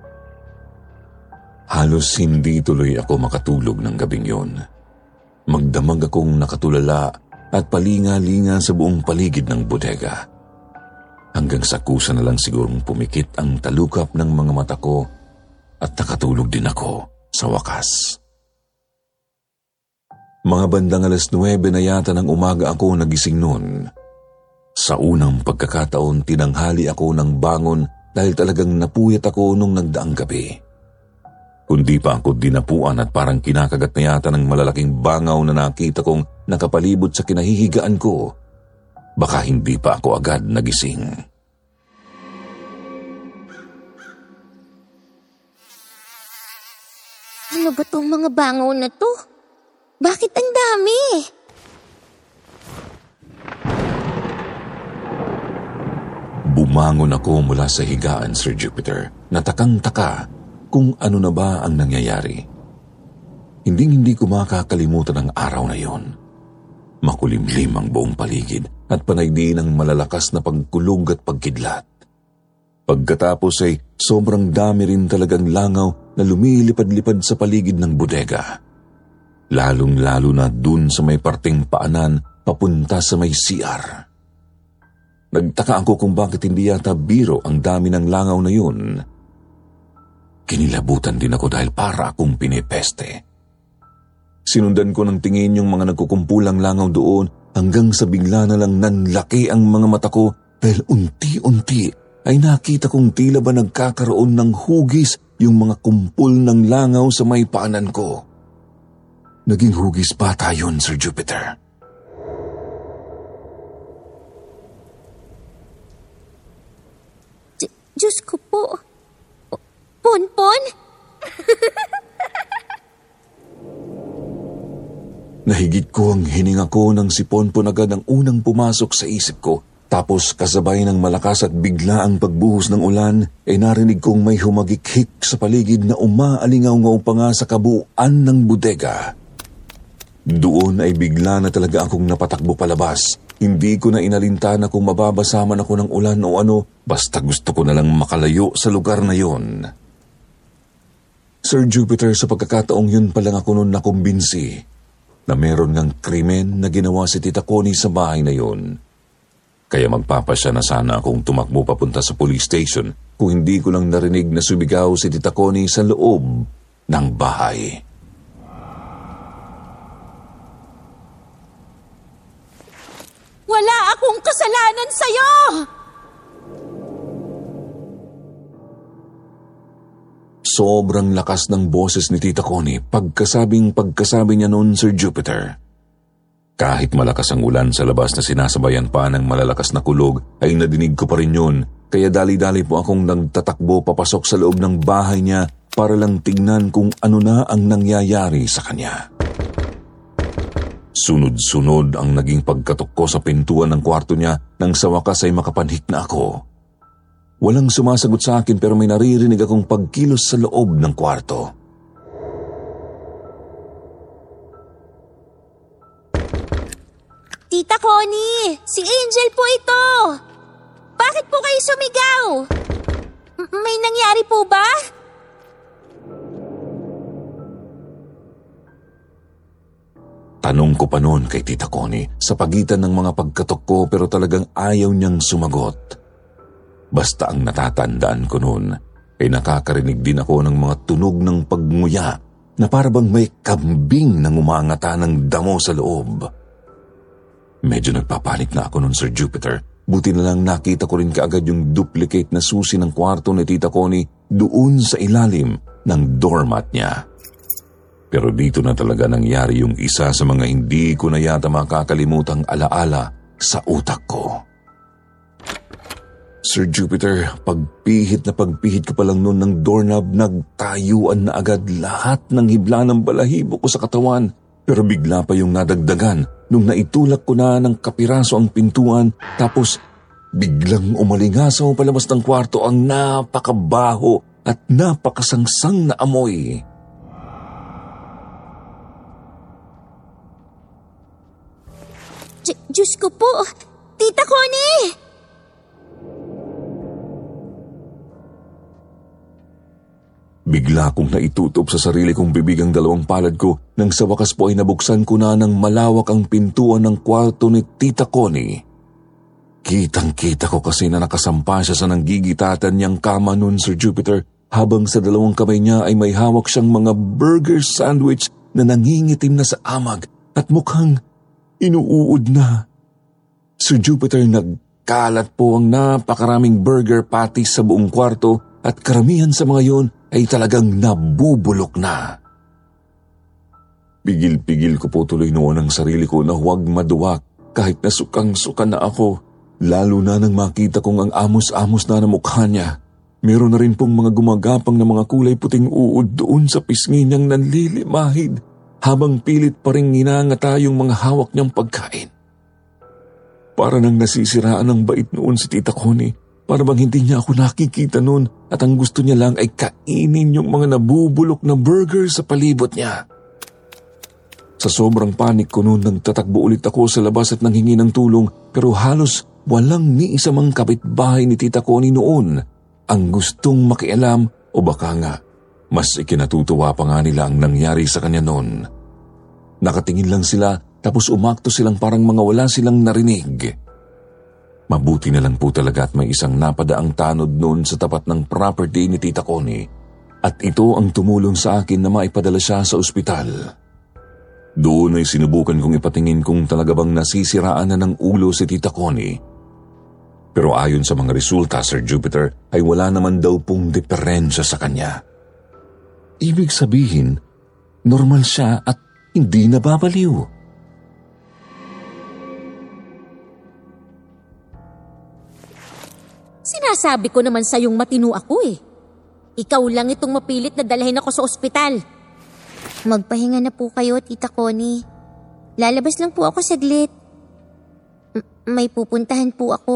Halos hindi tuloy ako makatulog ng gabing yun. Magdamag akong nakatulala at palinga-linga sa buong paligid ng bodega. Hanggang sa kusa na lang sigurong pumikit ang talukap ng mga mata ko at nakatulog din ako sa wakas. Mga bandang alas nuwebe na yata ng umaga ako nagising noon. Sa unang pagkakataon, tinanghali ako ng bangon dahil talagang napuyat ako nung nagdaang gabi. Kundi pa ako dinapuan at parang kinakagat na yata ng malalaking bangaw na nakita kong nakapalibot sa kinahihigaan ko. Baka hindi pa ako agad nagising. Ano ba tong mga bangaw na to? Bakit ang dami? Bumangon ako mula sa higaan, Sir Jupiter. Natakang-taka kung ano na ba ang nangyayari. Hinding-hindi ko makakalimutan ang araw na yon. Makulimlim ang buong paligid at panay din ang malalakas na pagkulog at pagkidlat. Pagkatapos ay sobrang dami rin talagang langaw na lumilipad-lipad sa paligid ng bodega. Lalong-lalo na dun sa may parteng paanan papunta sa may C R. Nagtaka ako kung bakit hindi yata biro ang dami ng langaw na yun. Kinilabutan din ako dahil para akong pinipeste. Sinundan ko ng tingin yung mga nagkukumpulang langaw doon hanggang sa bigla na lang nanlaki ang mga mata ko dahil unti-unti ay nakita kong tila ba nagkakaroon ng hugis yung mga kumpul ng langaw sa may paanan ko. Naging hugis bata yun, Sir Jupiter. D- Diyos ko po. Ponpon? Nahigit ko ang hininga ko nang si Ponpon agad ang unang pumasok sa isip ko. Tapos kasabay ng malakas at bigla ang pagbuhos ng ulan, ay narinig kong may humagikhik sa paligid na umaalingaw-ngaw pa nga sa kabuuan ng bodega. Doon ay bigla na talaga akong napatakbo palabas. Hindi ko na inalintana kung mababasaman ako ng ulan o ano, basta gusto ko na lang makalayo sa lugar na yon. Sir Jupiter, sa pagkakataong yun pa lang ako noon nakumbinsi na meron ngang krimen na ginawa si Tita Connie sa bahay na yon. Kaya magpapasya na sana akong tumakbo papunta sa police station kung hindi ko lang narinig na sumigaw si Tita Connie sa loob ng bahay. Wala akong kasalanan sa'yo! Sobrang lakas ng boses ni Tita Connie pagkasabing pagkasabi niya noon, Sir Jupiter. Kahit malakas ang ulan sa labas na sinasabayan pa ng malalakas na kulog, ay nadinig ko pa rin yun. Kaya dali-dali po akong nagtatakbo papasok sa loob ng bahay niya para lang tignan kung ano na ang nangyayari sa kanya. Sunod-sunod ang naging pagkatok ko sa pintuan ng kwarto niya nang sa wakas ay makapanhik na ako. Walang sumasagot sa akin pero may naririnig akong pagkilos sa loob ng kwarto. Tita Connie, si Angel po ito. Bakit po kayo sumigaw? M- may nangyari po ba? Tanong ko pa noon kay Tita Connie sa pagitan ng mga pagkatok ko pero talagang ayaw niyang sumagot. Basta ang natatandaan ko noon ay nakakarinig din ako ng mga tunog ng pagnguya na parabang may kambing na ngumangata ng damo sa loob. Medyo nagpapanik na ako noon, Sir Jupiter. Buti na lang nakita ko rin kaagad yung duplicate na susi ng kwarto ni Tita Connie doon sa ilalim ng doormat niya. Pero dito na talaga nangyari yung isa sa mga hindi ko na yata makakalimutang alaala sa utak ko. Sir Jupiter, pagpihit na pagpihit ko pa lang noon ng doorknob, nagtayuan na agad lahat ng hibla ng balahibo ko sa katawan. Pero bigla pa yung nadagdagan nung naitulak ko na ng kapiraso ang pintuan, tapos biglang umalingasaw palabas ng kwarto ang napakabaho at napakasangsang na amoy. Diyos, Diyos ko po! Tita Connie! Bigla kong naitutup sa sarili kong bibig ang dalawang palad ko nang sa wakas po ay nabuksan ko na ng malawak ang pintuan ng kwarto ni Tita Connie. Kitang-kita ko kasi na nakasampa siya sa nanggigitatan niyang kama noon, Sir Jupiter, habang sa dalawang kamay niya ay may hawak siyang mga burger sandwich na nangingitim na sa amag at mukhang inuuod na. Sir Jupiter, nagkalat po ang napakaraming burger patties sa buong kwarto at karamihan sa mga yon ay talagang nabubulok na. Pigil-pigil ko po tuloy noon ang sarili ko na huwag maduwak kahit nasukang-suka na ako, lalo na nang makita kong ang amos-amos na na mukha niya. Meron na rin pong mga gumagapang na mga kulay puting uod doon sa pisngi niyang nanlilimahid habang pilit pa rin nginangata yung mga hawak niyang pagkain. Para nang nasisiraan ng bait noon si Tita Connie. Para bang hindi niya ako nakikita noon at ang gusto niya lang ay kainin yung mga nabubulok na burger sa palibot niya. Sa sobrang panik ko noon nang tatakbo ulit ako sa labas at nanghingi ng tulong, pero halos walang ni isa mang kapitbahay ni Tita Connie noon ang gustong makialam, o baka nga mas ikinatutuwa pa nga nila ang nangyari sa kanya noon. Nakatingin lang sila tapos umakto silang parang mga wala silang narinig. Mabuti na lang po talaga at may isang napadaang tanod noon sa tapat ng property ni Tita Connie at ito ang tumulong sa akin na maipadala siya sa ospital. Doon ay sinubukan kong ipatingin kung talaga bang nasisiraan na ng ulo si Tita Connie. Pero ayon sa mga resulta, Sir Jupiter, ay wala naman daw pong diferensya sa kanya. Ibig sabihin, normal siya at hindi nababaliw. Sinasabi ko naman sa yung matino ako eh. Ikaw lang itong mapilit na dalhin ako sa ospital. Magpahinga na po kayo, Tita Connie. Lalabas lang po ako saglit. M- may pupuntahan po ako.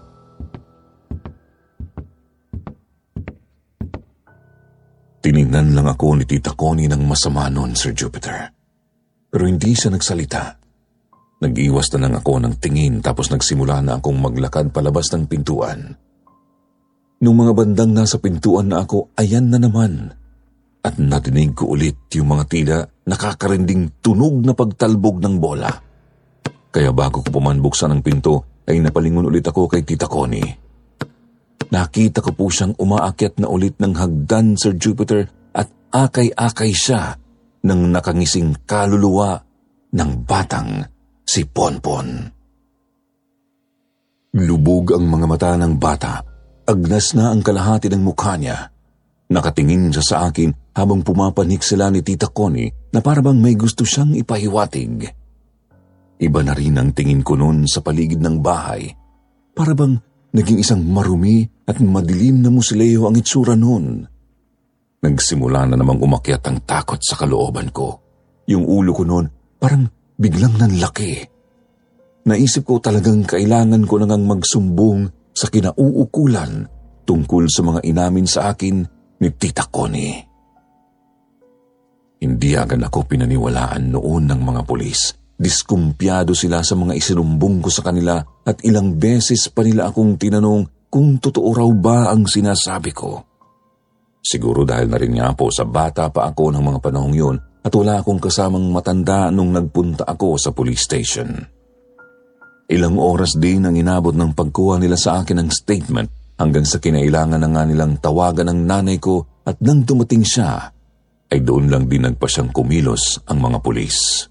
Tiningnan lang ako ni Tita Connie ng masama noon, Sir Jupiter. Pero hindi siya nagsalita. Nag-iwas na lang ako ng tingin tapos nagsimula na akong maglakad palabas ng pintuan. Nung mga bandang nasa pintuan na ako, ayan na naman. At natinig ko ulit yung mga tila nakakarinding tunog na pagtalbog ng bola. Kaya bago ko pumanbuksan ang pinto, ay napalingon ulit ako kay Tita Connie. Nakita ko po siyang umaakyat na ulit ng hagdan, Sir Jupiter, at akay-akay siya ng nakangising kaluluwa ng batang si Ponpon. Lubog ang mga mata ng bata. Agnas na ang kalahati ng mukha niya. Nakatingin siya sa akin habang pumapanik sila ni Tita Connie na parabang may gusto siyang ipahiwatig. Iba na rin ang tingin ko noon sa paligid ng bahay. Parabang naging isang marumi at madilim na musileo ang itsura noon. Nagsimula na namang umakyat ang takot sa kalooban ko. Yung ulo ko noon parang biglang nanlaki. Naisip ko talagang kailangan ko nang magsumbong sa kinauukulan tungkol sa mga inamin sa akin ni Tita Connie. Hindi agad ako pinaniwalaan noon ng mga pulis. Diskumpiyado sila sa mga isinumbong ko sa kanila at ilang beses pa nila akong tinanong kung totoo raw ba ang sinasabi ko. Siguro dahil na rin nga po sa bata pa ako ng mga panahong yun at wala akong kasamang matanda nung nagpunta ako sa police station. Ilang oras din ang inabot ng pagkuha nila sa akin ng statement hanggang sa kinailangan na nga nilang tawagan ng nanay ko at nang dumating siya, ay doon lang din nagpasyang kumilos ang mga pulis.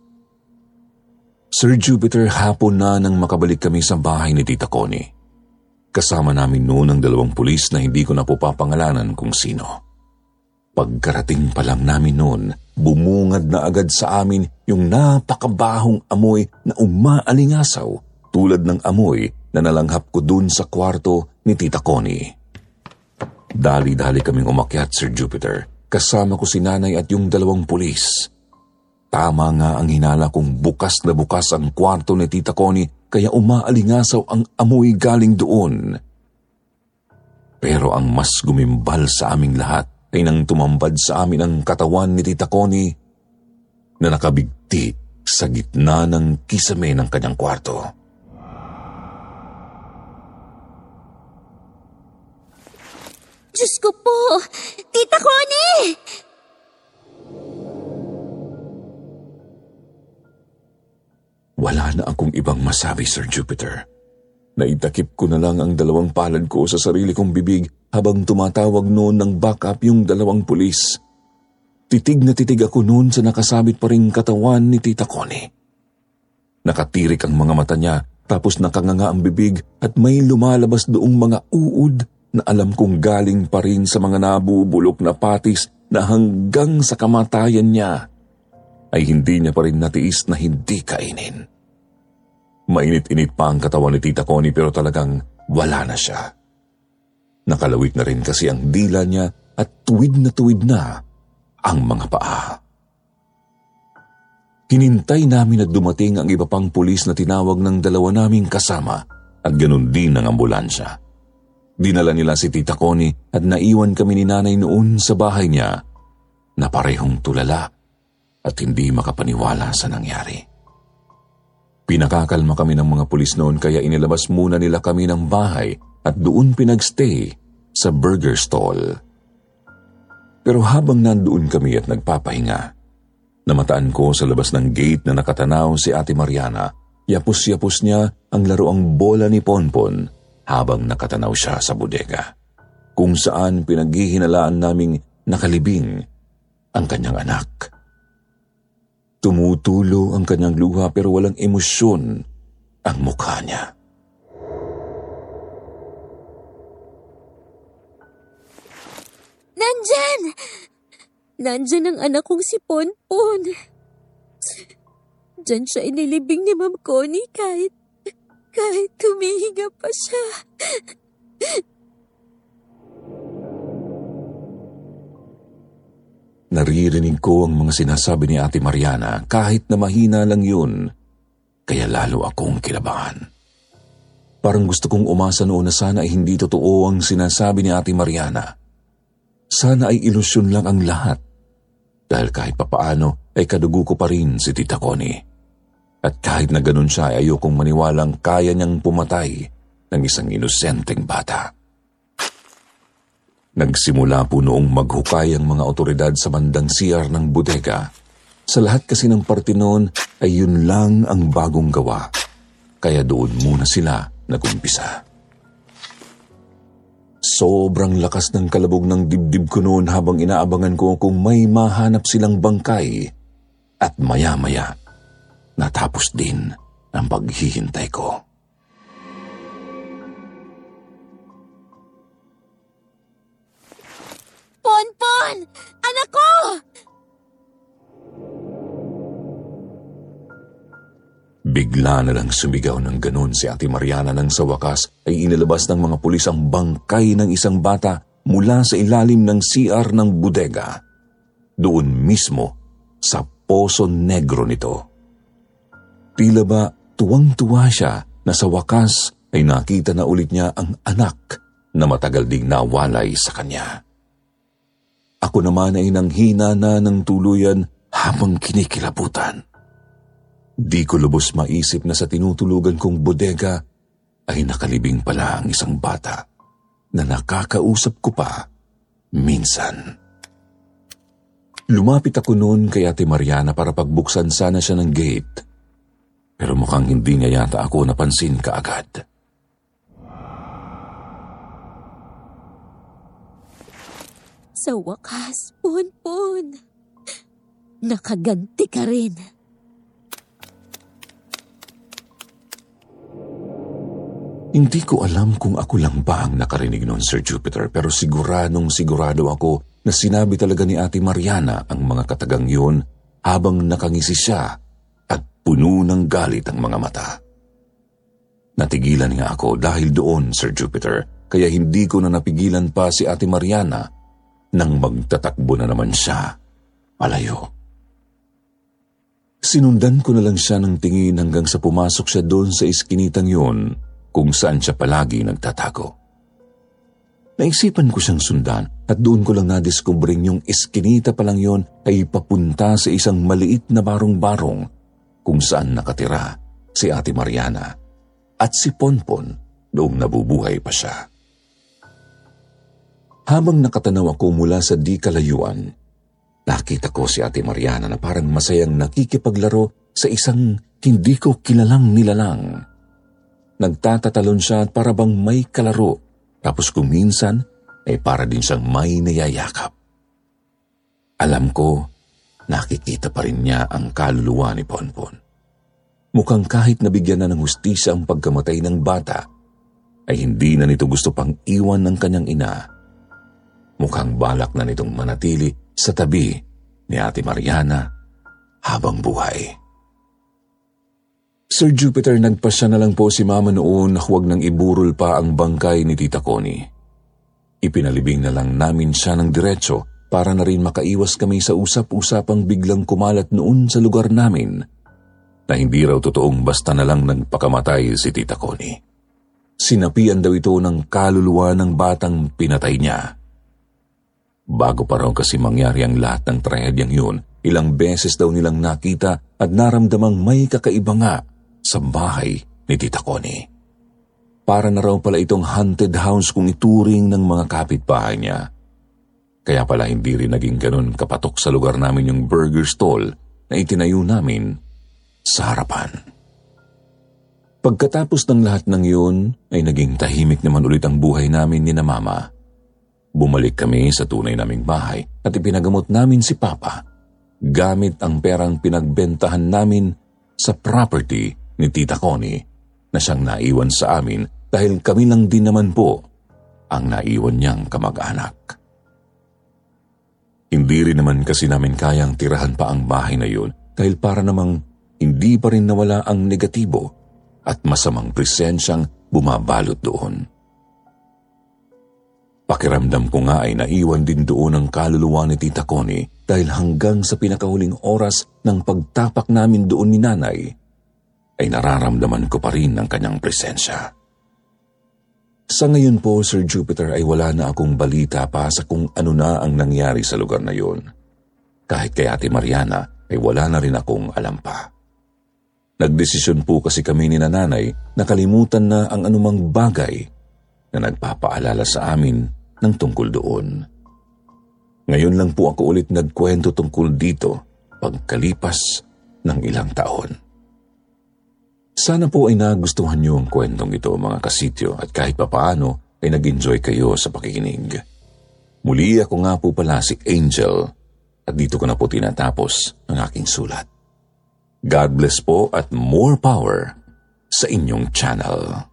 Sir Jupiter, hapon na nang makabalik kami sa bahay ni Tita Connie. Kasama namin noon ang dalawang pulis na hindi ko na po papangalanan kung sino. Pagkarating pa lang namin noon, bumungad na agad sa amin yung napakabahong amoy na umaalingasaw tulad ng amoy na nalanghap ko dun sa kwarto ni Tita Connie. Dali-dali kaming umakyat, Sir Jupiter. Kasama ko si nanay at yung dalawang pulis. Tama nga ang hinala kong bukas na bukas ang kwarto ni Tita Connie kaya umaalingasaw ang amoy galing doon. Pero ang mas gumimbal sa aming lahat ay nang tumambad sa amin ang katawan ni Tita Connie na nakabigti sa gitna ng kisame ng kanyang kwarto. Diyos ko po! Tita Connie! Wala na akong ibang masabi, Sir Jupiter. Naitakip ko na lang ang dalawang palad ko sa sarili kong bibig habang tumatawag noon ng backup yung dalawang pulis. Titig na titig ako noon sa nakasabit pa ring katawan ni Tita Connie. Nakatirik ang mga mata niya tapos nakanganga ang bibig at may lumalabas doong mga uod na alam kong galing pa rin sa mga nabubulok na patis na hanggang sa kamatayan niya ay hindi niya pa rin natiis na hindi kainin. Mainit-init pa ang katawan ni Tita Connie pero talagang wala na siya. Nakalawit na rin kasi ang dila niya at tuwid na tuwid na ang mga paa. Hinintay namin at dumating ang iba pang pulis na tinawag ng dalawa naming kasama at ganun din ang ambulansya. Dinala nila si Tita Connie at naiwan kami ni nanay noon sa bahay niya na parehong tulala at hindi makapaniwala sa nangyari. Pinakakalma kami ng mga pulis noon kaya inilabas muna nila kami ng bahay at doon pinagstay sa burger stall. Pero habang nandoon kami at nagpapahinga, namataan ko sa labas ng gate na nakatanaw si Ate Mariana. Yapos-yapos niya ang laruang bola ni Ponpon habang nakatanaw siya sa bodega, kung saan pinaghihinalaan naming nakalibing ang kanyang anak. Tumutulo ang kanyang luha pero walang emosyon ang mukha niya. Nandyan! Nandyan ang anak kong si Ponpon. Diyan siya inilibing ni Ma'am Connie kahit, kahit humihinga pa siya. Naririnig ko ang mga sinasabi ni Ate Mariana kahit na mahina lang yun, kaya lalo akong kinabahan. Parang gusto kong umasa noon na sana ay hindi totoo ang sinasabi ni Ate Mariana. Sana ay ilusyon lang ang lahat, dahil kahit papaano ay kadugo ko pa rin si Tita Connie. At kahit na ganun siya ay ayokong maniwalang kaya niyang pumatay ng isang inosenteng bata. Nagsimula po noong maghukay ang mga otoridad sa bandang C R ng bodega. Sa lahat kasi ng parte noon ay yun lang ang bagong gawa. Kaya doon muna sila nagumpisa. Sobrang lakas ng kalabog ng dibdib ko noon habang inaabangan ko kung may mahanap silang bangkay. At maya-maya, natapos din ang paghihintay ko. Ponpon! Anak ko! Bigla na lang sumigaw ng ganun si Ate Mariana nang sa wakas ay inilabas ng mga pulis ang bangkay ng isang bata mula sa ilalim ng C R ng bodega. Doon mismo sa poso negro nito. Tila ba tuwang-tuwa siya na sa wakas ay nakita na ulit niya ang anak na matagal ding nawalay sa kanya. Ako naman ay nanghina na ng tuluyan habang kinikilabutan. Di ko lubos maisip na sa tinutulugan kong bodega ay nakalibing pala ang isang bata na nakakausap ko pa minsan. Lumapit ako noon kay Ate Mariana para pagbuksan sana siya ng gate. Pero mukhang hindi niya yata ako napansin kaagad. Sa wakas, Ponpon. Nakaganti ka rin. Hindi ko alam kung ako lang ba ang nakarinig noon, Sir Jupiter, pero siguradong sigurado ako na sinabi talaga ni Ate Mariana ang mga katagang yun habang nakangisi siya at puno ng galit ang mga mata. Natigilan nga ako dahil doon, Sir Jupiter, kaya hindi ko na napigilan pa si Ate Mariana nang magtatakbo na naman siya palayo. Sinundan ko na lang siya ng tingin hanggang sa pumasok siya doon sa iskinitang yun kung saan siya palagi nagtatago. Naisipan ko siyang sundan at doon ko lang nadiskubring yung iskinita pa lang yun ay papunta sa isang maliit na barong-barong kung saan nakatira si Ate Mariana at si Ponpon noong nabubuhay pa siya. Habang nakatanaw ako mula sa di kalayuan, nakita ko si Ate Mariana na parang masayang nakikipaglaro sa isang hindi ko kilalang nilalang. Nagtatatalon siya at para bang may kalaro, tapos kung minsan ay para din siyang may niyayakap. Alam ko, nakikita pa rin niya ang kaluluwa ni Ponpon. Mukhang kahit nabigyan na ng hustisya ang pagkamatay ng bata, ay hindi na nito gusto pang iwan ng kanyang ina. Mukhang balak na nitong manatili sa tabi ni Ate Mariana habang buhay. Sir Jupiter, nagpasya na lang po si Mama noon na huwag nang iburol pa ang bangkay ni Tita Connie. Ipinalibing na lang namin siya ng diretso para na rin makaiwas kami sa usap-usapang biglang kumalat noon sa lugar namin na hindi raw totoong basta na lang nagpakamatay si Tita Connie. Sinapian daw ito ng kaluluwa ng batang pinatay niya. Bago pa raw kasi mangyari ang lahat ng trahedyang yun, ilang beses daw nilang nakita at naramdamang may kakaiba nga sa bahay ni Tita Connie. Para na raw pala itong haunted house kung ituring ng mga kapitbahay niya. Kaya pala hindi rin naging ganun kapatok sa lugar namin yung burger stall na itinayo namin sa harapan. Pagkatapos ng lahat ng yun, ay naging tahimik naman ulit ang buhay namin ni na Mama. Bumalik kami sa tunay naming bahay at ipinagamot namin si Papa gamit ang perang pinagbentahan namin sa property ni Tita Connie na siyang naiwan sa amin dahil kami lang din naman po ang naiwan niyang kamag-anak. Hindi rin naman kasi namin kayang tirahan pa ang bahay na yun dahil para namang hindi pa rin nawala ang negatibo at masamang presensyang bumabalot doon. Pakiramdam ko nga ay naiwan din doon ang kaluluwa ni Tita Connie dahil hanggang sa pinakahuling oras ng pagtapak namin doon ni Nanay, ay nararamdaman ko pa rin ang kanyang presensya. Sa ngayon po, Sir Jupiter, ay wala na akong balita pa sa kung ano na ang nangyari sa lugar na yun. Kahit kay Ate Mariana, ay wala na rin akong alam pa. Nagdesisyon po kasi kami ni Nanay na kalimutan na ang anumang bagay na nagpapaalala sa amin ng tungkol doon. Ngayon lang po ako ulit nagkwento tungkol dito pagkalipas ng ilang taon. Sana po ay nagustuhan niyo ang kwentong ito, mga kasityo, at kahit papaano ay nag-enjoy kayo sa pakikinig. Muli ako nga po pala si Angel at dito ko na po tinatapos ang aking sulat. God bless po at more power sa inyong channel.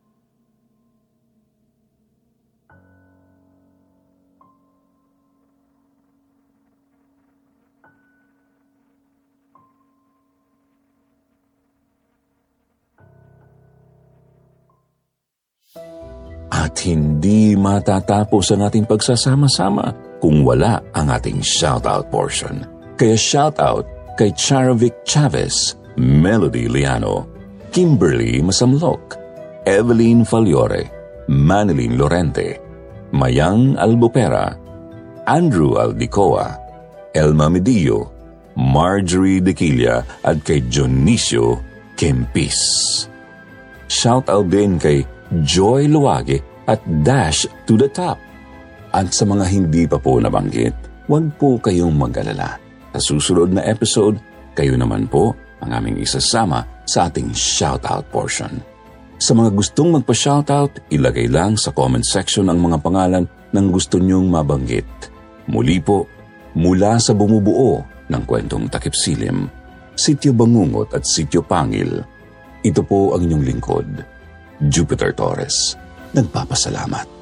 At hindi matatapos ang ating pagsasama-sama kung wala ang ating shoutout portion. Kaya shoutout kay Charavic Chavez, Melody Liano, Kimberly Masamlok, Evelyn Faliore, Manilyn Lorente, Mayang Albupera, Andrew Aldicoa, Elma Medillo, Marjorie Dequilla at kay Dionisio Kempis. Shoutout din kay Joy Luwage at Dash to the Top. At sa mga hindi pa po nabanggit, huwag po kayong mag-alala. Sa susunod na episode, kayo naman po ang aming isasama sa ating shoutout portion. Sa mga gustong magpa-shoutout, ilagay lang sa comment section ang mga pangalan ng gusto nyong mabanggit. Muli po, mula sa bumubuo ng kwentong Takip Silim, Sitio Bangungot at Sitio Pangil, ito po ang inyong lingkod, Jupiter Torres. Nagpapasalamat.